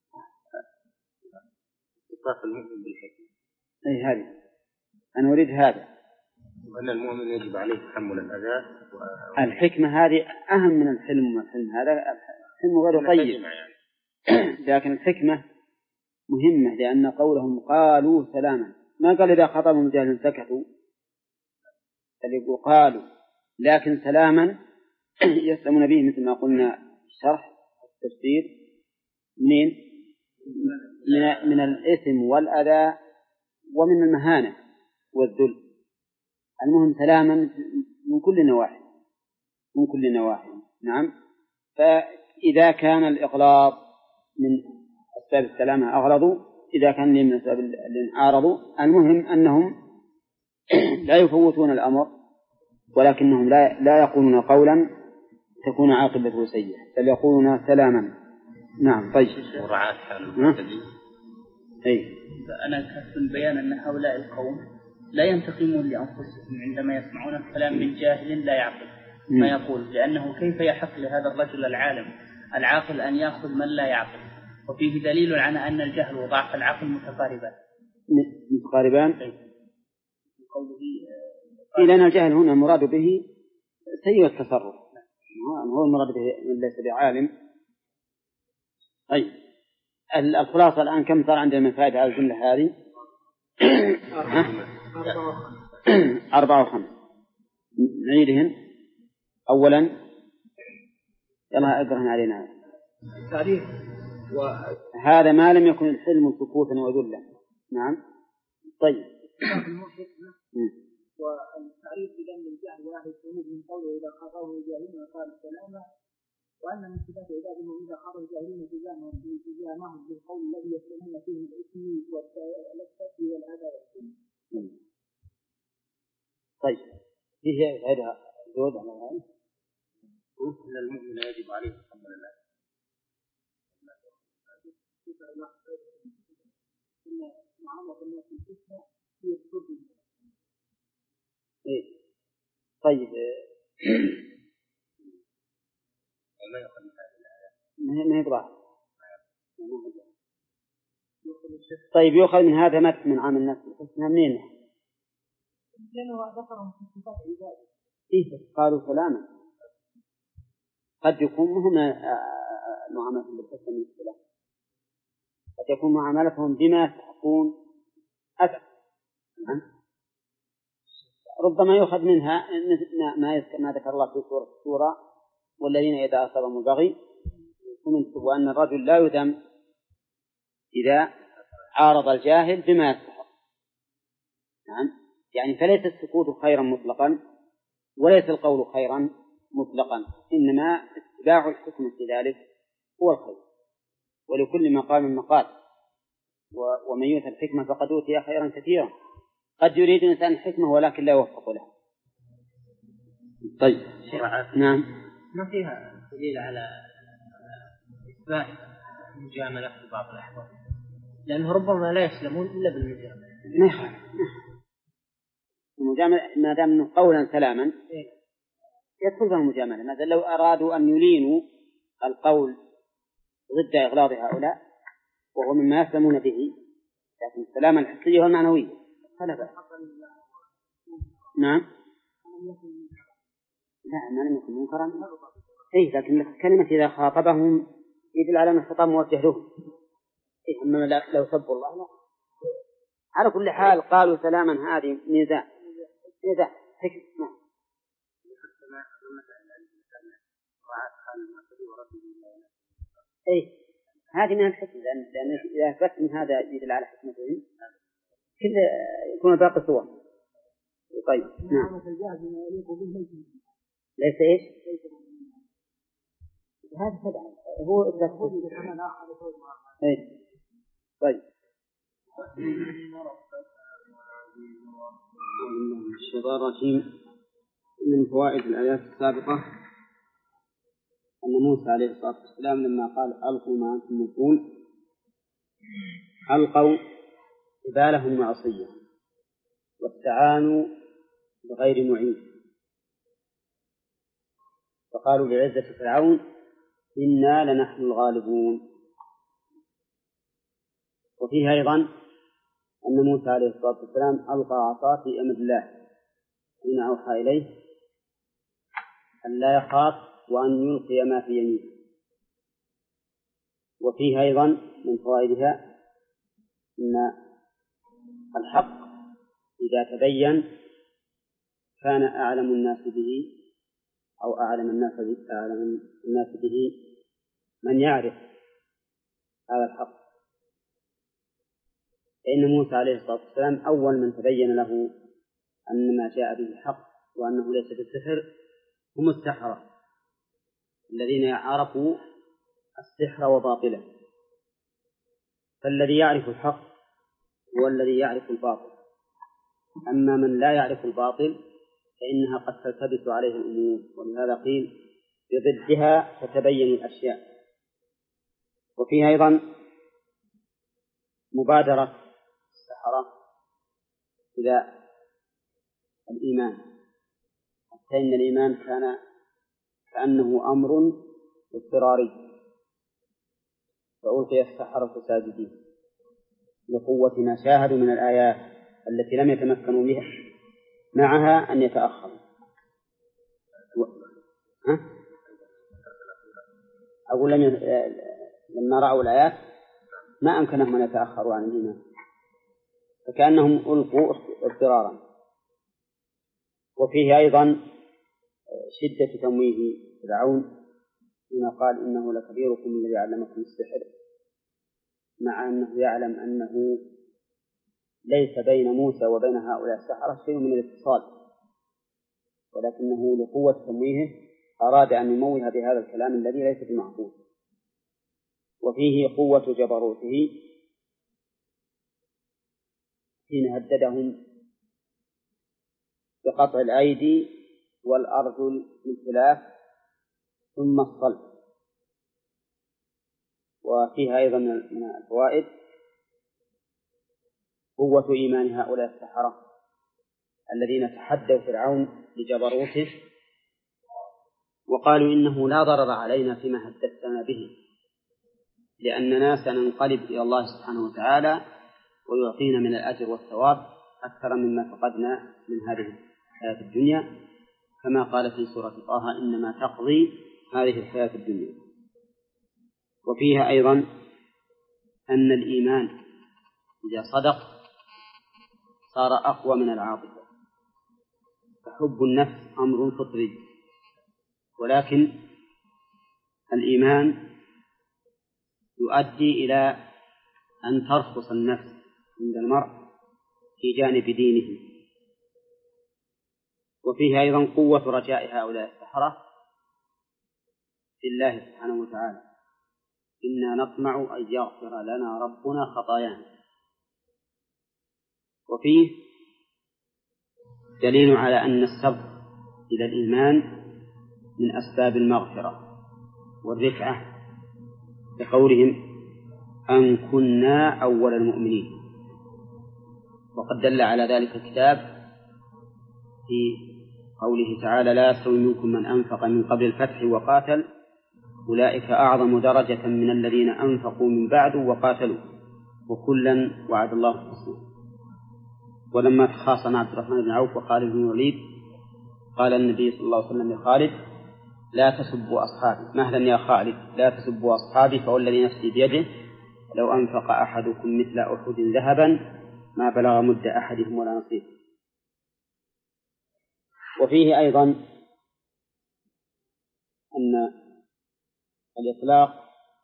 إطلاق المؤمن بالحكمة. أي هذه أنا أريد هذا. وأن المؤمن يجب عليه تحمل الأذى. الحكمة هذه أهم من الحلم، والحلم هذا الحلم غير طيب يعني. لكن الحكمة مهمة، لأن قولهم قالوا سلاما، ما قال إذا خطبهم الجاهل سكتوا، قالوا لكن سلاما يسلمون به، مثل ما قلنا الشرح التفسير من الإثم والأذى ومن المهانة والذل. المهم سلاما من كل نواحي، من كل نواحي. نعم. فإذا كان الإغلاظ من أسباب السلامة أغلظوا، إذا كان من أسباب الانعارض، المهم أنهم لا يفوتون الأمر، ولكنهم لا يقولون قولا تكون عاقبته سيئة، بل يقولون سلاما. نعم. طيب. مراعاة حال المعتدين. أي. أنا كتبت البيان أن هؤلاء القوم لا ينتقمون لأنفسهم عندما يسمعون الكلام من جاهل لا يعقل ما يقول، لأنه كيف يحق لهذا الرجل العالم العاقل أن يأخذ من لا يعقل؟ وفيه دليل على أن الجهل وضعف العقل متقاربان. لأن الجهل هنا المراد به سيء التصرف، هو المراد به من ليس بعالم. الخلاصة الآن كم صار عندنا من فائدة على الجملة هذه؟ 4 و5. نعيدهن. أولا يلا اقرأ علينا تعريف، هذا ما لم يكن الحلم سكوتا وذلا. نعم. طيب. والتعريف بأن الجهل واحد من قوله إذا خاطبه الجاهلين وقال السلام، وأن من صفات عبادهم إذا خاطبوا الجاهلين تجاههم بالقول الذي يسلمون فيه من الإثم والتأثير والأذى. طيب. فيه هذا جود على هذا. أن المؤمن يجب عليه تحمل الأذى. طيب. ما يقرأ. طيب يؤخذ من هذا مت من عام النفس حسنها منين؟ لأنه ذكرهم في صفات عباده. إيه قالوا سلاما، قد يكون مهم معاملتهم بالحسن من السلام، قد يكون معاملتهم بما تكون أذى. ربما يؤخذ منها ما ذكر الله في سورة الشورى والذين إذا أصابهم البغي وأن الرجل لا يذم إذا عارض الجاهل بما يستحق. نعم. يعني فليس السكوت خيرا مطلقا وليس القول خيرا مطلقا، إنما اتباع الحكم في ذلك هو الخير، ولكل مقام مقال، ومن يؤت الحكمة فقد أوتي خيرا كثيرا. قد يريد الإنسان الحكمة ولكن لا يوفق له. طيب. نعم. ما فيها دليل على إثبات المجاملة في بعض الأحوال، لأنه ربما لا يسلمون إلا بالمجاملة. المجاملة ما دام أنه قولا سلاما يدخل فيها المجاملة. مثلا لو أرادوا أن يلينوا القول ضد إغلاظ هؤلاء وهو مما يسلمون به، لكن السلام الحسي والمعنوي فلا بأس. نعم. لا ما لم يكن منكرا. لكن كلمة إذا خاطبهم يدل على أن الخطاب موجه لهم. أما لو سبوا الله لا. على كل حال قالوا سلاما، هذه نزاع حكم. هذه من الحكم، لأن إذا أثبت من هذا يدل على حكمتهم كذا يكون باقي صور. طيب. نعم. ليس إيش؟ هذا خدعة، هو إثبات حكم. طيب. الشيطان الرجيم. من فوائد الآيات السابقة أن موسى عليه الصلاة والسلام لما قال ألقوا ما أنتم ملقون ألقوا حبالهم وعصيهم واستعانوا بغير معين، فقالوا بعزة فرعون إنا لنحن الغالبون. وفيه أيضا أن موسى عليه الصلاة والسلام ألقى عصاه في أمر الله حين أوحى إليه أن لا يخاف وأن يلقي ما في يمينه. وفيه أيضا من فوائدها أن الحق إذا تبين كان أعلم الناس به أو أعلم الناس به من يعرف هذا الحق، فإن موسى عليه الصلاة والسلام أول من تبين له أن ما جاء به حق وأنه ليس بالسحر هم السحرة الذين عرفوا السحر وباطله. فالذي يعرف الحق هو الذي يعرف الباطل، أما من لا يعرف الباطل فإنها قد تلتبس عليه الأمور، ولهذا قيل بضدها تتبين الأشياء. وفيها أيضا مبادرة السحرة إلى الإيمان، حتى إن الإيمان كان كأنه أمر اضطراري، فألقي السحرة ساجدين لقوة ما شاهدوا من الآيات التي لم يتمكنوا بها معها أن يتأخروا. أقول لما رأوا الآيات ما أمكنهم أن يتأخروا عن الإيمان، فكأنهم ألقوا اضطرارا. وفيه أيضا شدة تمويه فرعون حين قال إنه لكبيركم الذي علمكم السحر، مع أنه يعلم أنه ليس بين موسى وبين هؤلاء السحرة شيء من الاتصال، ولكنه لقوة تمويهه أراد أن يموه بهذا الكلام الذي ليس بمعقول. وفيه قوة جبروته حين هددهم بقطع الأيدي والأرجل بالخلاف ثم الصلب. وفيها أيضا من الفوائد قوة إيمان هؤلاء السحرة الذين تحدوا فرعون لجبروته وقالوا إنه لا ضرر علينا فيما هددتنا به، لأننا سننقلب إلى الله سبحانه وتعالى ويعطينا من الأجر والثواب أكثر مما فقدنا من هذه الحياة الدنيا، كما قال في سورة طه إنما تقضي هذه الحياة الدنيا. وفيها أيضا أن الإيمان إذا صدق صار أقوى من العاطفة، فحب النفس أمر فطري، ولكن الإيمان يؤدي إلى أن ترخص النفس عند المرء في جانب دينه. وفيه أيضا قوة رجاء هؤلاء السحرة في الله سبحانه وتعالى، إنا نطمع أن يغفر لنا ربنا خطايانا. وفيه دليل على أن السبق إلى الإيمان من أسباب المغفرة والرفعة، بقولهم أن كنا أول المؤمنين. وقد دل على ذلك الكتاب في قوله تعالى لا يستوي منكم من أنفق من قبل الفتح وقاتل أولئك أعظم درجة من الذين أنفقوا من بعد وقاتلوا وكلا وعد الله الحسنى. ولما تخاصم عبد الرحمن بن عوف وخالد بن الوليد قال النبي صلى الله عليه وسلم لخالد لا تسبوا أصحابي، مهلا يا خالد لا تسبوا أصحابي فوالذي نفسي بيده لو أنفق أحدكم مثل أحد ذهبا ما بلغ مد أحدهم ولا نصيبه. وفيه أيضا أن الإطلاق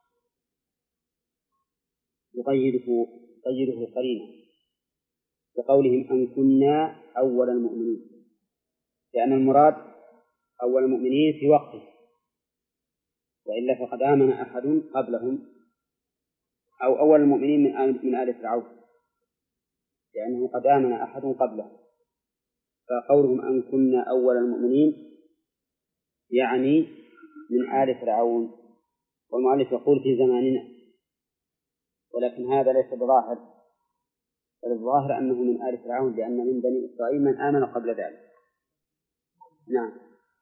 يقيده قرينة بقولهم أن كنا أول المؤمنين، لأن المراد أول المؤمنين في وقته، وإلا فقد آمن أحد قبلهم، أو أول المؤمنين من آل فرعون لأنه قد آمن أحد قبله. فقولهم أن كنا أول المؤمنين يعني من آل فرعون، والمؤلف يقول في زماننا، ولكن هذا ليس بظاهر، الظاهر أنه من آل فرعون، لأن من بني إسرائيل من آمن قبل ذلك نعم.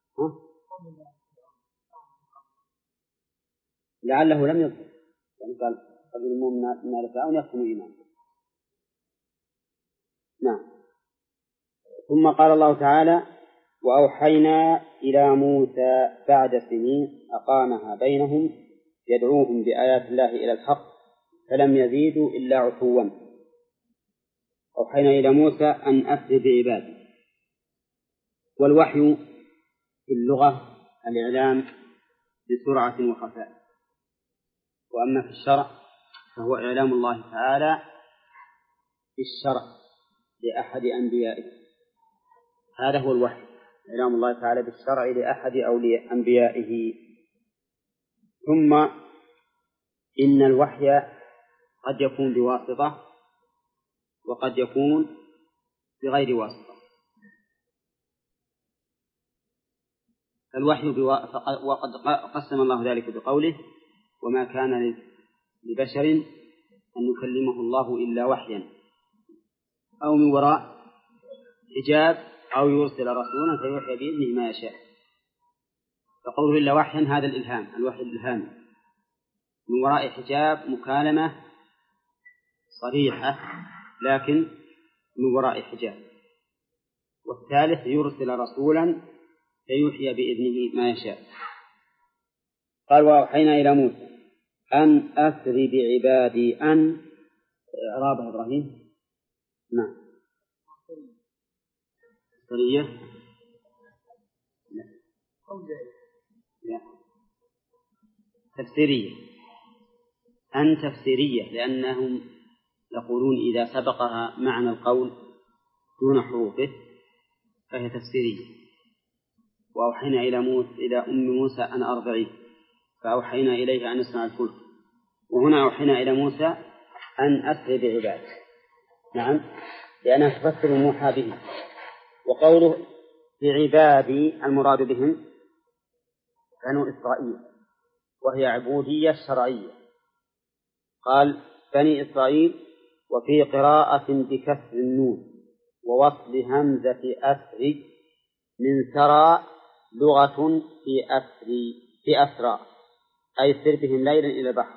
لعله لم يظهر، يعني قال قبل المؤمن من فرعون يكتم إيمانه. نعم. ثم قال الله تعالى: وأوحينا إلى موسى بعد سنين أقامها بينهم يدعوهم بآيات الله إلى الحق فلم يزيدوا إلا عتوا. أوحينا إلى موسى أن أسر بعبادي. والوحي في اللغة الإعلام بسرعة وخفاء، وأما في الشرع فهو إعلام الله تعالى بالشرع لأحد أنبيائه. هذا هو الوحي، إعلام الله تعالى بالشرع لأحد أولياء أنبيائه. ثم إن الوحي قد يكون بواسطة وقد يكون بغير واسطة. الوحي وقد قسم الله ذلك بقوله: وما كان لبشر أن يكلمه الله إلا وحيا أو من وراء حجاب أو يرسل رسولا فيوحي بإذنه ما يشاء. فقوله إلا وحيا هذا الإلهام، الوحي الإلهامي، من وراء حجاب مكالمة صريحة لكن من وراء حجاب. والثالث يرسل رسولا فيوحي بإذنه ما يشاء. قال: وأوحينا إلى موسى أن أسر بعبادي. أن إعرابها إبراهيم. نعم. سرية. لا. تفسيرية. أن تفسيرية، لأنهم يقولون إذا سبقها معنى القول دون حروفه فهي تفسيرية. وأوحينا إلى أم موسى أن أرضعيه فأوحينا إليه أن يصنع الفلك. وهنا أوحينا إلى موسى أن أسر بعباده. نعم، لأنها تفسر الموحى به. وقوله بعبادي المراد بهم بنو إسرائيل، وهي عبودية شرعية. قال بني إسرائيل. وفي قراءة بكسر النون ووصل همزة أسر من سرى لغة في أسرى، أي سر بهم ليلا إلى البحر،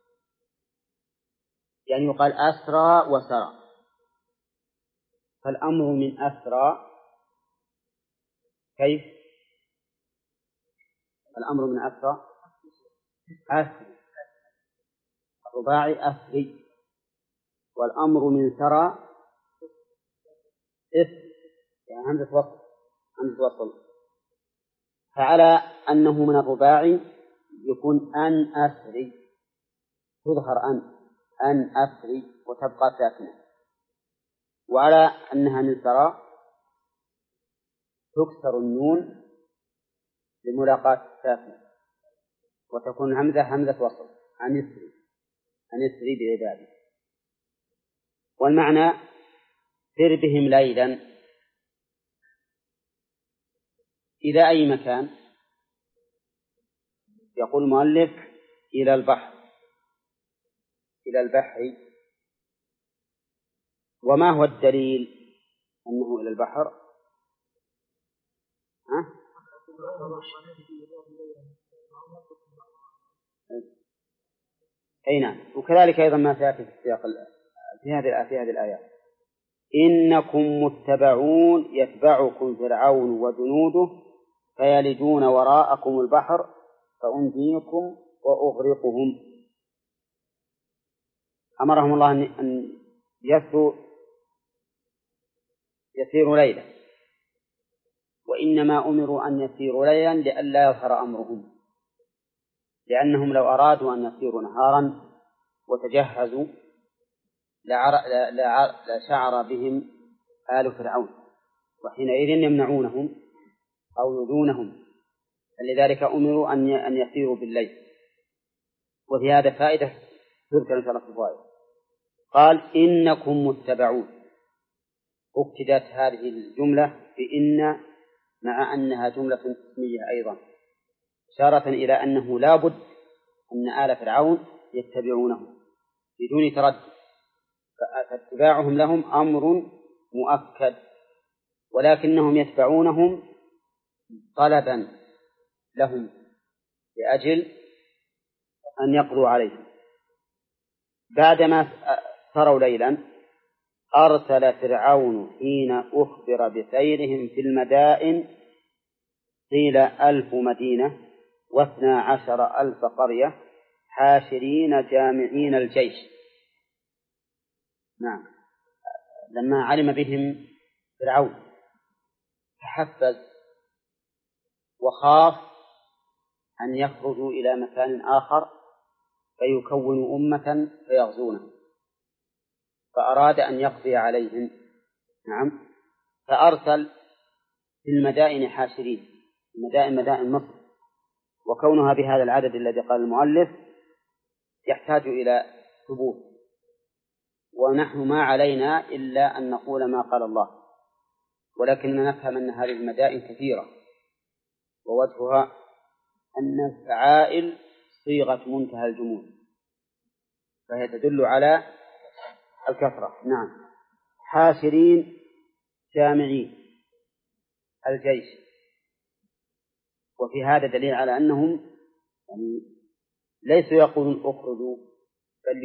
يعني يقال أسرى وسرى. فالأمر من أسرى كيف؟ الأمر من أسرى أسري، الرباعي أسري. والأمر من سرى يعني همزة وصل. فعلى أنه من الرباعي يكون أن أسري، تظهر أن أسري وتبقى ساكنة. وعلى أنها من سرى تكسر النون لملاقاة الساكنة وتكون همزة وصل. أن يسري بعباده. والمعنى سر بهم ليلا إلى أي مكان؟ يقول المؤلف إلى البحر، إلى البحر. وما هو الدليل أنه إلى البحر؟ أي نعم. وكذلك أيضا ما سيأتي في السياق في هذه الآيات: إنكم متبعون يتبعكم فرعون وجنوده فيلجون وراءكم البحر فأنجيكم وأغرقهم. أمرهم الله أن يسيروا ليلا، وإنما أمروا أن يسيروا ليلا لئلا يظهر أمرهم، لأنهم لو أرادوا أن يسيروا نهارا وتجهزوا لشعر بهم آل فرعون، وحينئذ يمنعونهم أو يؤذونهم. فلذلك أمروا أن يسيروا بالليل. وفي هذا فائدة تذكر إن شاء الله في الفوائد. قال إنكم متبعون، أكدت هذه الجملة بإن مع أنها جملة اسمية أيضا، إشارة إلى أنه لا بد أن آل فرعون يتبعونه بدون تردد، فاتباعهم لهم أمر مؤكد، ولكنهم يتبعونهم طلبا لهم لأجل أن يقضوا عليهم. بعدما سروا ليلا أرسل فرعون حين أخبر بسيرهم في المدائن قيل 1000 مدينة و12,000 قرية حاشرين جامعين الجيش. نعم، لما علم بهم فرعون تحفز وخاف أن يخرجوا إلى مكان آخر فيكونوا أمة فيغزونه، فأراد أن يقضي عليهم. نعم، فأرسل في المدائن حاشرين، المدائن مدائن مصر، وكونها بهذا العدد الذي قال المؤلف يحتاج إلى ثبوت، ونحن ما علينا إلا أن نقول ما قال الله، ولكننا نفهم أن هذه المدائن كثيرة، ووجهها أن الفعائل صيغة منتهى الجمود، فهي تدل على الكثرة. نعم، حاشرين جامعين الجيش، وفي هذا دليل على أنهم يعني ليسوا يقولون اخرجوا، بل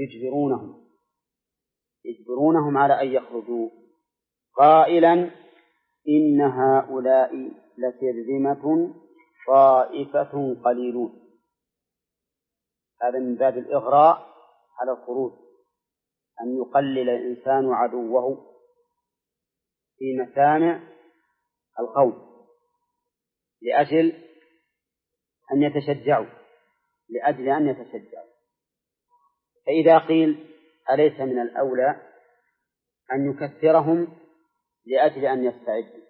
يجبرونهم على أن يخرجوا، قائلا إن هؤلاء لشرذمة طائفة قليلون. هذا من باب الإغراء على الخروج، أن يقلل الإنسان عدوه في مسامع القوم لأجل أن يتشجعوا، فإذا قيل أليس من الأولى أن يكثرهم لأجل أن يستعدوا؟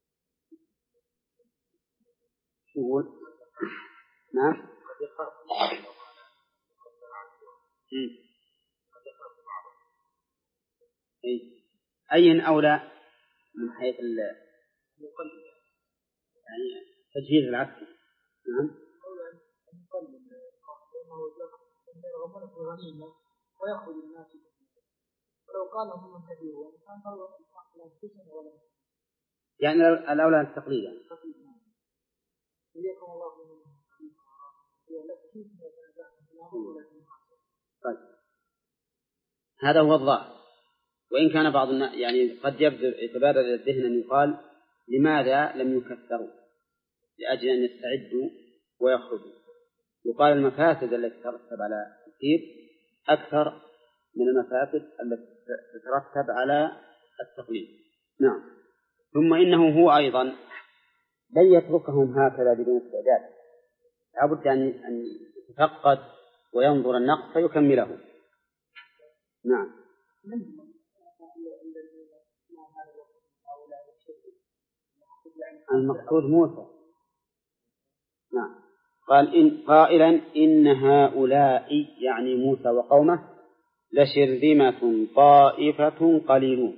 يقول نعم، أي أولى من حيث يعني تجهيز العسكر؟ نعم، ويأخذ الناس ولو قال هم كثيرون كان يعني الأولى التقليد يعني. طيب، هذا هو الظاهر، وإن كان بعض الناس يعني قد يتبادر إلى الذهن أن يقال لماذا لم يكثروا لأجل أن يستعدوا ويخرجوا؟ يقال المفاسد التي تترتب على التكثير أكثر من المفاسد التي تترتب على التقليد. نعم، ثم إنه هو أيضا لن يتركهم هكذا بدون استعداد، لابد أن يتفقد وينظر النقص فيكمله. نعم، المقصود موسى. نعم، قائلا إن هؤلاء يعني موسى وقومه لشرذمة طائفة قليلون.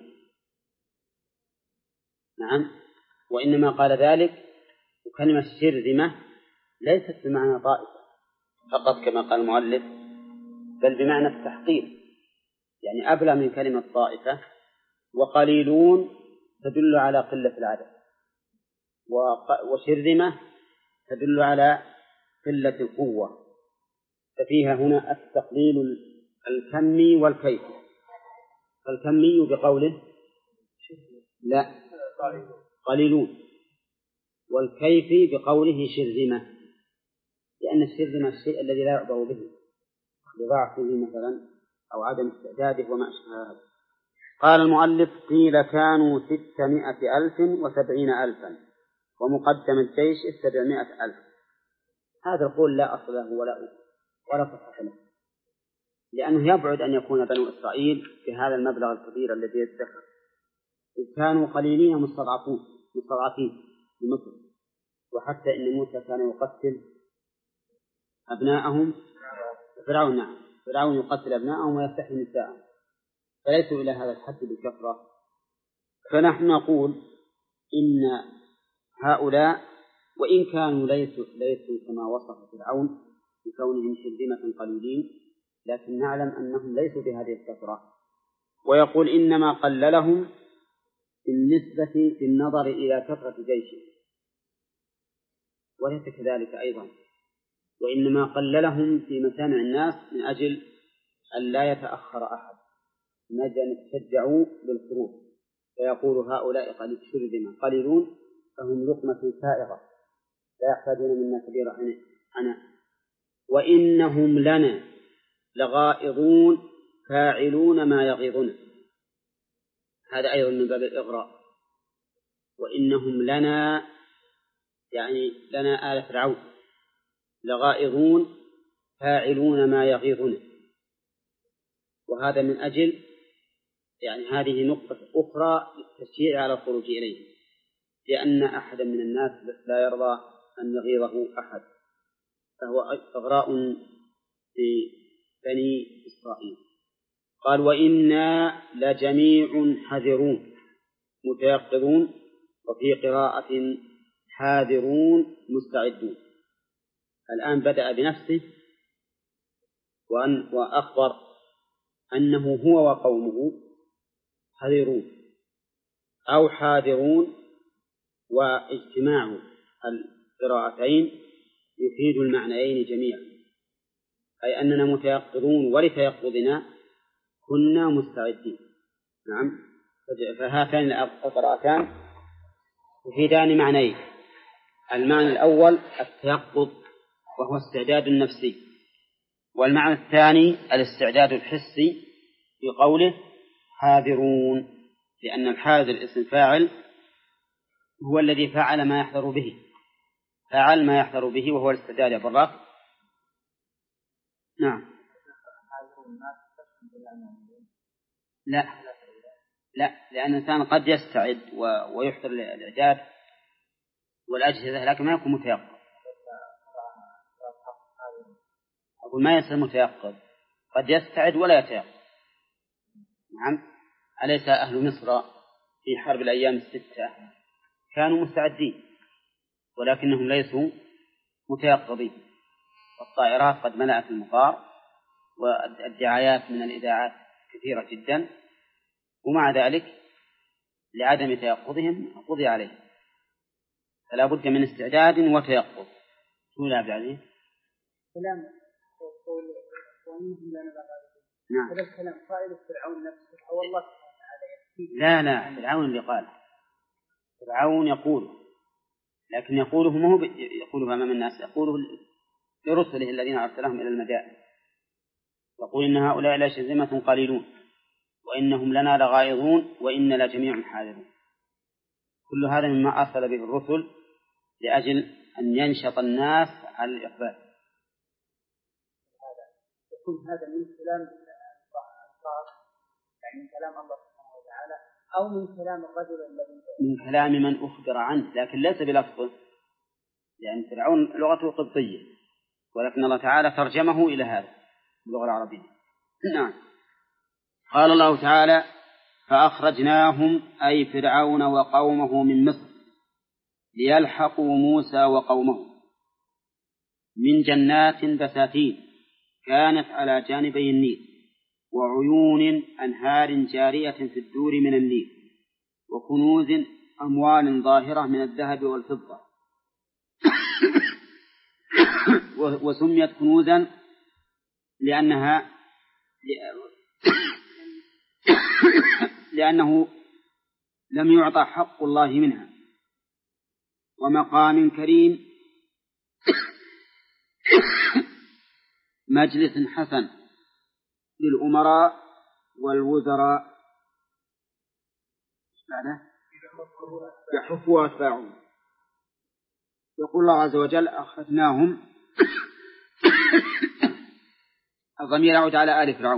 نعم، وإنما قال ذلك، وكلمة شرذمة ليست بمعنى طائفة فقط كما قال المؤلف، بل بمعنى التحقير، يعني أبلغ من كلمة طائفة. وقليلون تدل على قلة العدد، وشرذمة تدل على قلة القوة، ففيها هنا التقليل الكمي والكيفي. فالكمي بقوله لا قليلون، والكيفي بقوله شرذمة، لأن الشرذمة الشيء الذي لا يعبأ به لضعفه مثلا أو عدم استعداده وما أشبه هذا. قال المؤلف قيل كانوا 670,000 ومقدم الجيش 700,000. هذا القول لا أصل له ولا صحة له، لأنه يبعد أن يكون بنو إسرائيل بهذا المبلغ الكبير الذي يدخر، إذ كانوا قليلين مستضعفين في مصر، وحتى إن موسى كان يقتل أبناءهم. فرعون يقتل أبناءهم ويستحيي نساءهم، فليسوا إلى هذا الحد بالكثرة. فنحن نقول إن هؤلاء وإن كانوا ليسوا كما وصف فرعون بكونهم شرذمة قليلين، لكن نعلم أنهم ليسوا بهذه الكثرة. ويقول إنما قللهم بالنسبة بالنظر إلى كثرة جيشه، وليس كذلك أيضا، وإنما قللهم في مسامع الناس من أجل أن لا يتأخر أحد، من أجل أن يتشجعوا بالخروج، فيقول هؤلاء قد شرذم قليلون فهم لقمة سائغة لا يحتاجون منا كبير عناء. وإنهم لنا لغائظون فاعلون ما يغيظون، هذا أيضا من باب الإغراء. وإنهم لنا يعني لنا آل فرعون لغائظون فاعلون ما يغيظون، وهذا من أجل يعني هذه نقطة أخرى للتشجيع على الخروج إليه، لأن أحدا من الناس لا يرضى أن يغيظه أحد، فهو إغراء في بني إسرائيل. قال وإنا لجميع حذرون متيقظون، وفي قراءة حاذرون مستعدون. الآن بدأ بنفسه وأخبر أنه هو وقومه حذرون أو حاذرون، واجتماع القراءتين يفيد المعنيين جميعا، أي أننا متيقظون ولتيقظنا كنا مستعدين. نعم، فهاتان القراءتان يفيدان معنيين: المعنى الأول التيقظ وهو استعداد النفسي، والمعنى الثاني الاستعداد الحسي بقوله حاذرون، لأن الحاذر اسم فاعل هو الذي فعل ما يحذر به، فعل ما يحذر به وهو الاستعداد يا براق. نعم. لا، لأن الإنسان قد يستعد ويحضر الإعداد والأجهزة لكن ما يكون متيقظ. أقول ما يصير متيقظ، قد يستعد ولا يتيقظ. نعم، أليس أهل مصر في حرب الأيام 6 كانوا مستعدين ولكنهم ليسوا متيقظين، والطائرات قد ملأت المطار والدعايات من الإذاعات كثيرة جدا، ومع ذلك لعدم تيقظهم قضي عليهم، فلا بد من استعداد وتيقظ. شو لا بعدين؟ كلام قول وإنهم لنا لغائظون. نعم. هذا الكلام قائل فرعون نفسه أو الله سبحانه وتعالى؟ لا، فرعون اللي قال. فرعون يقوله، لكن يقوله ما هو يقوله أمام الناس، يقوله لرسله الذين أرسلهم إلى المدائن، يقول إن هؤلاء لشرذمة قليلون وإنهم لنا لغائظون وإن لجميع حاذرون. كل هذا مما أرسل به الرسل لأجل أن ينشط الناس على الإقبال. يكون هذا من كلام الله، يعني من كلام الله سبحانه وتعالى، أو من كلام الرجل الذي من كلام من أخبر عنه، لكن ليس بلفظه، لأن فرعون لغته قبطية، ولكن الله تعالى ترجمه إلى هذا اللغة العربية. نعم. قال الله تعالى فأخرجناهم أي فرعون وقومه من مصر ليلحقوا موسى وقومه من جنات بساتين كانت على جانبي النيل وعيون أنهار جارية في الدور من النيل وكنوز أموال ظاهرة من الذهب والفضة وسميت كنوزا لأنه لم يعطى حق الله منها، ومقام كريم مجلس حسن للأمراء والوزراء يحفوا أتباعهم. يقول الله عز وجل أخرجناهم الضمير يعود على آل فرعون،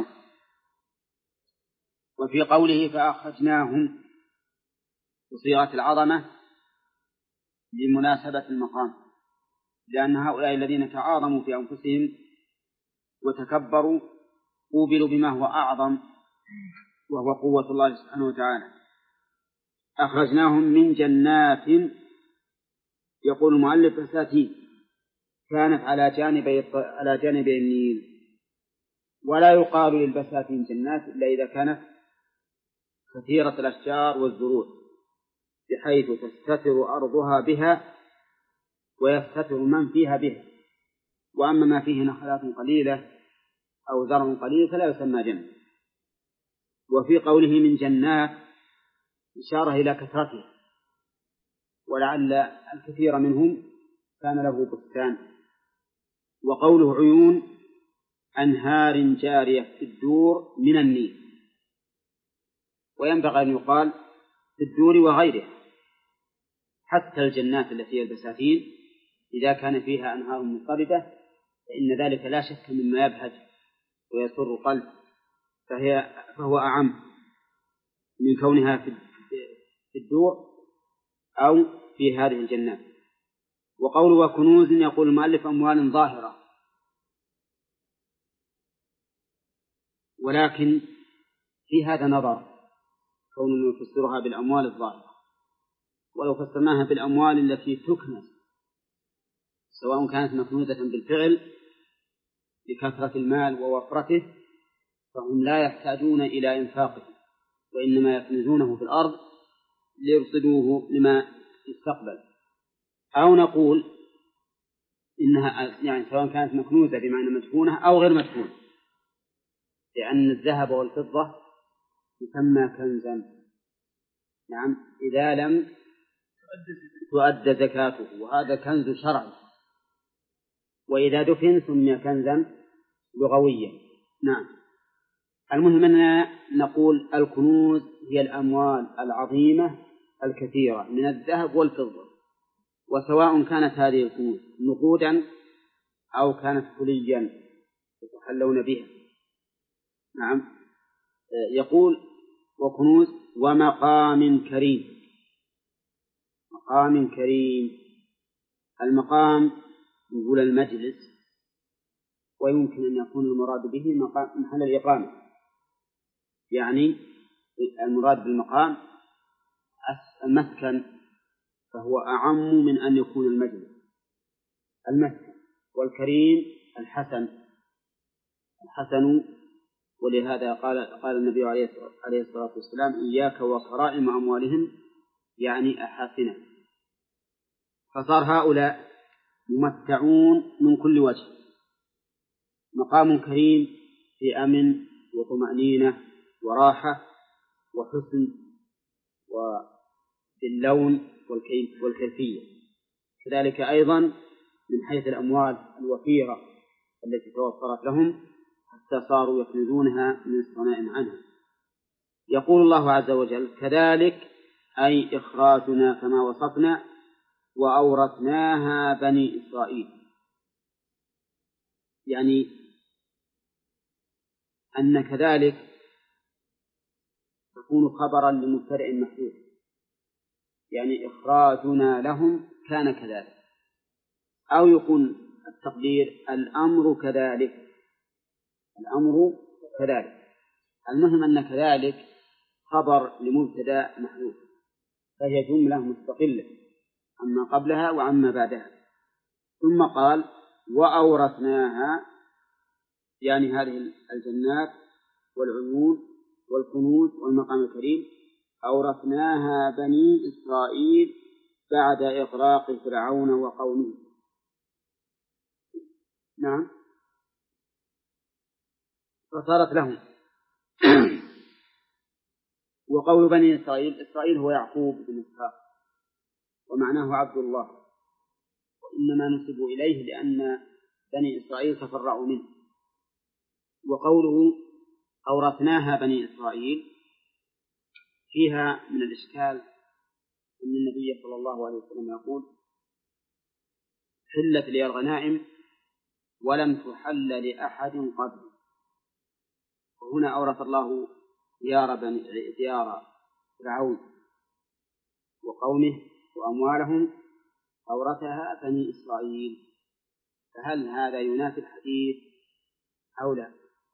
وفي قوله فأخرجناهم بصيغة العظمة لمناسبة المقام، لأن هؤلاء الذين تعاظموا في أنفسهم وتكبروا قوبلوا بما هو أعظم وهو قوة الله سبحانه وتعالى. أخرجناهم من جنات، يقول المؤلف بساتين كانت على جانبي النيل، ولا يقال للبساتين جنات إلا إذا كانت كثيرة الأشجار والزروع بحيث تستتر أرضها بها ويفتتر من فيها به. وأما ما فيه نخلات قليلة أو زرع قليل فلا يسمى جنة. وفي قوله من جنات إشارة إلى كثرته، ولعل الكثير منهم كان له بستان. وقوله عيون أنهار جارية في الدور من النيل، وينبغي أن يقال في الدور وغيرها، حتى الجنات التي هي البساتين إذا كان فيها أنهار مضطردة فإن ذلك لا شك مما يبهج ويسر القلب، فهو أعم من كونها في الدور أو في هذه الجنات. وقوله وكنوز يقول المؤلف أموال ظاهرة، ولكن في هذا نظر كونه يفسرها بالأموال الظاهرة، ولو فسرناها بالأموال التي تكنز سواء كانت مكنوزة بالفعل لكثرة المال ووفرته فهم لا يحتاجون إلى إنفاقه، وإنما يكنزونه في الأرض ليرصدوه لما يستقبل. أو نقول إنها يعني سواء كانت مكنوزة بمعنى مدفونة أو غير مدفونة، لأن الذهب والفضة يسمى كنزا، نعم، إذا لم تؤد زكاته، وهذا كنز شرعي، وإذا دفن سمي كنزا لغويا. نعم. المهم أننا نقول الكنوز هي الأموال العظيمة الكثيرة من الذهب والفضة، وسواء كانت هذه الكنوز نقودا أو كانت حليا يتحلون بها. نعم. يقول وكنوز ومقام كريم. مقام كريم، المقام يقول المجلس، ويمكن أن يكون المراد به محل الإقامة، يعني المراد بالمقام المسكن، فهو أعم من أن يكون المجلس المسكن. والكريم الحسن، ولهذا قال النبي عليه الصلاة والسلام إياك وكرائم أموالهم، يعني أحاسنه. فصار هؤلاء ممتعون من كل وجه، مقام كريم في أمن وطمأنينة وراحة وحسن وباللون والكيفية، كذلك أيضا من حيث الأموال الوفيرة التي توفرت لهم حتى صاروا يكنزونها من الصنائع عنها. يقول الله عز وجل كذلك أي إخراجنا كما وصفنا وأورثناها بني إسرائيل، يعني أن كذلك تكون خبرا لمبتدأ محذوف، يعني إخراجنا لهم كان كذلك، أو يكون التقدير الأمر كذلك. المهم أن كذلك خبر لمبتدأ محذوف، فهي جملة مستقلة عما قبلها وعما بعدها. ثم قال وأورثناها، يعني هذه الجنات والعيون والكنوز والمقام الكريم أورثناها بني إسرائيل بعد إغراق فرعون وقومه. نعم، فصارت لهم. وقول بني إسرائيل هو يعقوب بن إسحاق، ومعناه عبد الله، وإنما نسب إليه لأن بني إسرائيل تفرعوا منه. وقوله أورثناها بني إسرائيل فيها من الإشكال أن النبي صلى الله عليه وسلم يقول حلت لي الغنائم ولم تحل لأحد قبل، وهنا أورث الله ديار فرعون وقومه وأموالهم أورثها بني إسرائيل، فهل هذا ينافي الحديث أو لا؟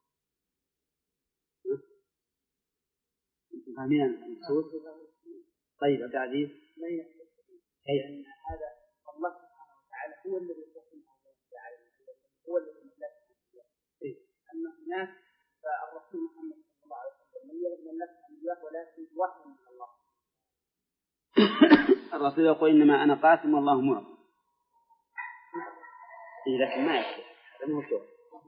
فاهمين النصوص؟ طيب عبد العزيز، لأن هذا الله سبحانه وتعالى هو الذي يقسم هو الذي ملكه، أما هناك فالرسول محمد صلى الله عليه وسلم ملكها الله ولكن وحي من الله. الرسول يقول إنما أنا قاسم والله معطي، إيه لكن ما يكفي هذا مو الجواب.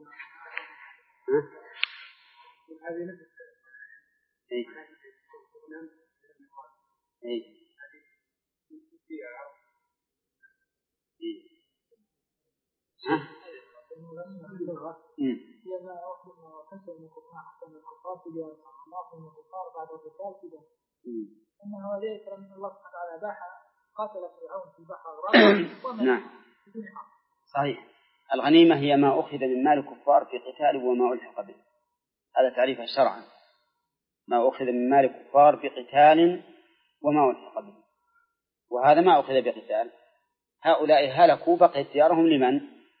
إيه إيه إنه ذكر من الله سبحانه وتعالى باح قاتل فرعون في البحر. نعم صحيح. الغنيمة هي ما أخذ من مال الكفار في قتال وما ألحق به، هذا تعريفها شرعا، ما أخذ من مال الكفار في قتال وما ألحق به، وهذا ما أخذ بقتال. هؤلاء هلكوا بقيت ديارهم لمن؟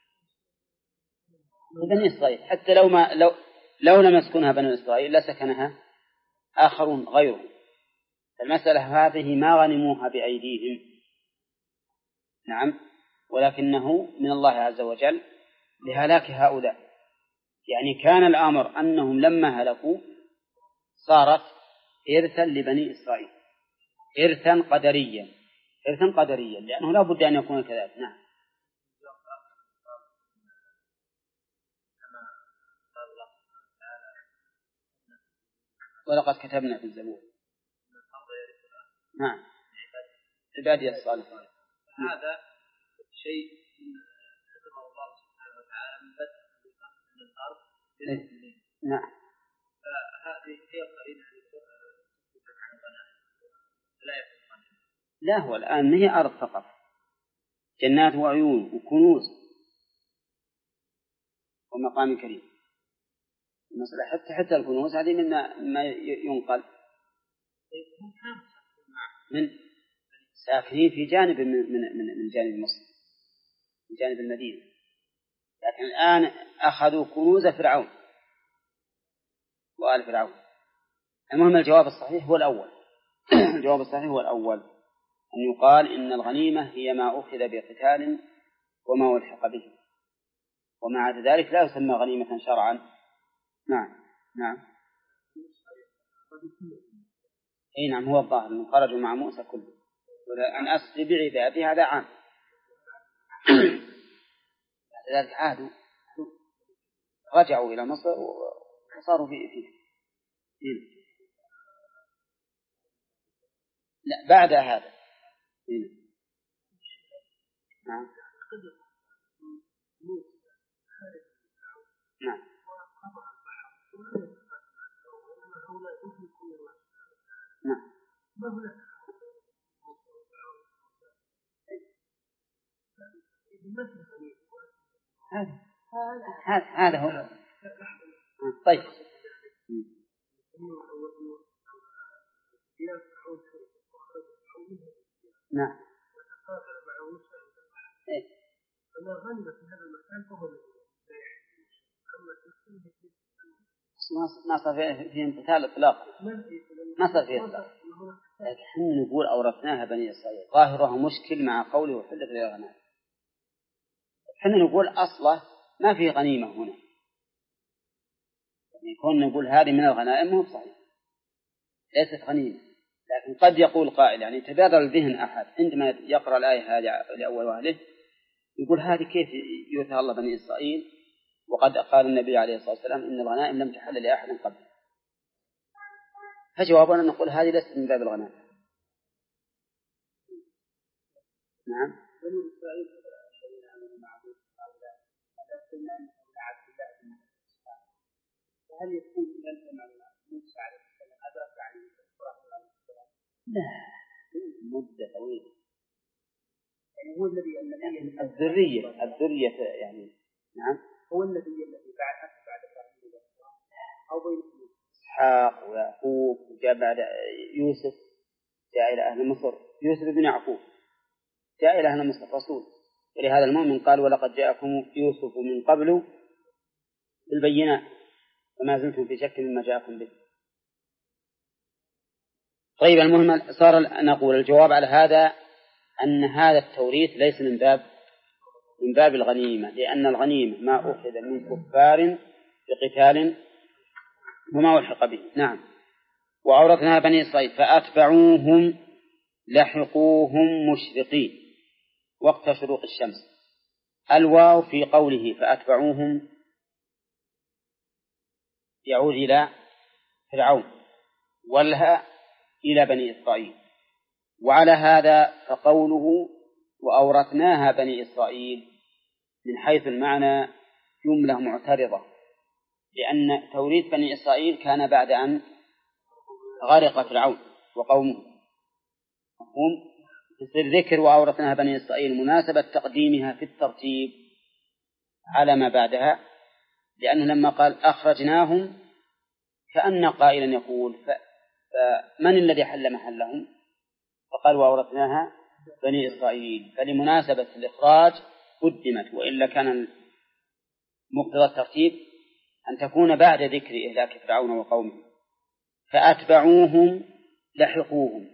لبني إسرائيل، حتى لو لم يسكنها بني إسرائيل لسكنها آخرون غيرهم. المسألة هذه ما غنموها بأيديهم، نعم، ولكنه من الله عز وجل لهلاك هؤلاء. يعني كان الأمر أنهم لما هلكوا صارت إرثا لبني إسرائيل، إرثا قدريا، لأنه لا بد أن يكون كذلك. نعم. ولقد كتبنا في الزبور. نعم عبادي الصالحين. هذا شيء كتبه الله سبحانه وتعالى من بدء من الأرض. نعم. فهذه هي قرينة عن الغنائم لا يكون. لا هو الآن ما هي أرض فقط، جنات وعيون وكنوز ومقام كريم. المسألة حتى الكنوز هذه ما ينقل من ساكنين في جانب من جانب مصر، من جانب المدينة، لكن الآن أخذوا كنوز فرعون وآل فرعون. المهم الجواب الصحيح هو الأول. الجواب الصحيح هو الأول، أن يقال إن الغنيمة هي ما أخذ بقتال وما ألحق به، وما عدا ذلك لا يسمى غنيمة شرعا. نعم أي نعم، هو الظاهر أنهم خرجوا مع موسى كله، وأن أسري بعبادي هذا عام. لذلك عادوا رجعوا إلى مصر وصاروا فيه. لا بعد هذا. نعم هذا هو. طيب نعم ما صار فيه انقتال إطلاقا، ما صار فيه إطلاق، لكن نقول أورثناها بني إسرائيل، ظاهره مشكل مع قوله وحلت للغنائم. حنا نقول أصله ما في غنيمة هنا، يعني كون نقول هذه من الغنائم مو صحيح، ليست غنيمة. لكن قد يقول قائل، يعني تبادر الذهن أحد عندما يقرأ الآية هذه لأول وهله يقول هذه كيف يؤتى الله بني إسرائيل وقد قال النبي عليه الصلاة والسلام إن الغنائم لم تحل لأحد قبل. فجوابنا نقول هذه ليست من باب الغنائم. نعم. هل يكون من موسى عليه السلام أدرك عن لا مدة طويلة، يعني هو الذي الذرية يعني. نعم هو الذي بعد أو بين إسحاق ويعقوب، وجاء بعد يوسف جاء إلى أهل مصر، يوسف بن يعقوب جاء إلى أهل مصر رسول. ولهذا المؤمن قال ولقد جاءكم يوسف من قبل بالبينات وما زلتم في شك مما جاءكم به. طيب المهم صار نقول الجواب على هذا أن هذا التوريث ليس من باب الغنيمة، لأن الغنيمة ما أخذ من كفار بقتال وما ألحق به. نعم. وأورثنا بني إسرائيل فأتبعوهم لحقوهم مشرقين وقت شروق الشمس، الواو في قوله فأتبعوهم يعود إلى فرعون، والهاء إلى بني إسرائيل. وعلى هذا فقوله وأورثناها بني إسرائيل من حيث المعنى جملة معترضة، لأن توريث بني إسرائيل كان بعد أن غرق فرعون وقومه. مفهوم؟ يصير ذكر وأورثناها بني إسرائيل مناسبة تقديمها في الترتيب على ما بعدها، لأنه لما قال أخرجناهم كأن قائلا يقول فمن الذي حل محلهم؟ فقال وأورثناها بني إسرائيل، فلمناسبة الإخراج قدمت، وإلا كان مقتضى الترتيب أن تكون بعد ذكر إهلاك فرعون وقومه. فأتبعوهم لحقوهم،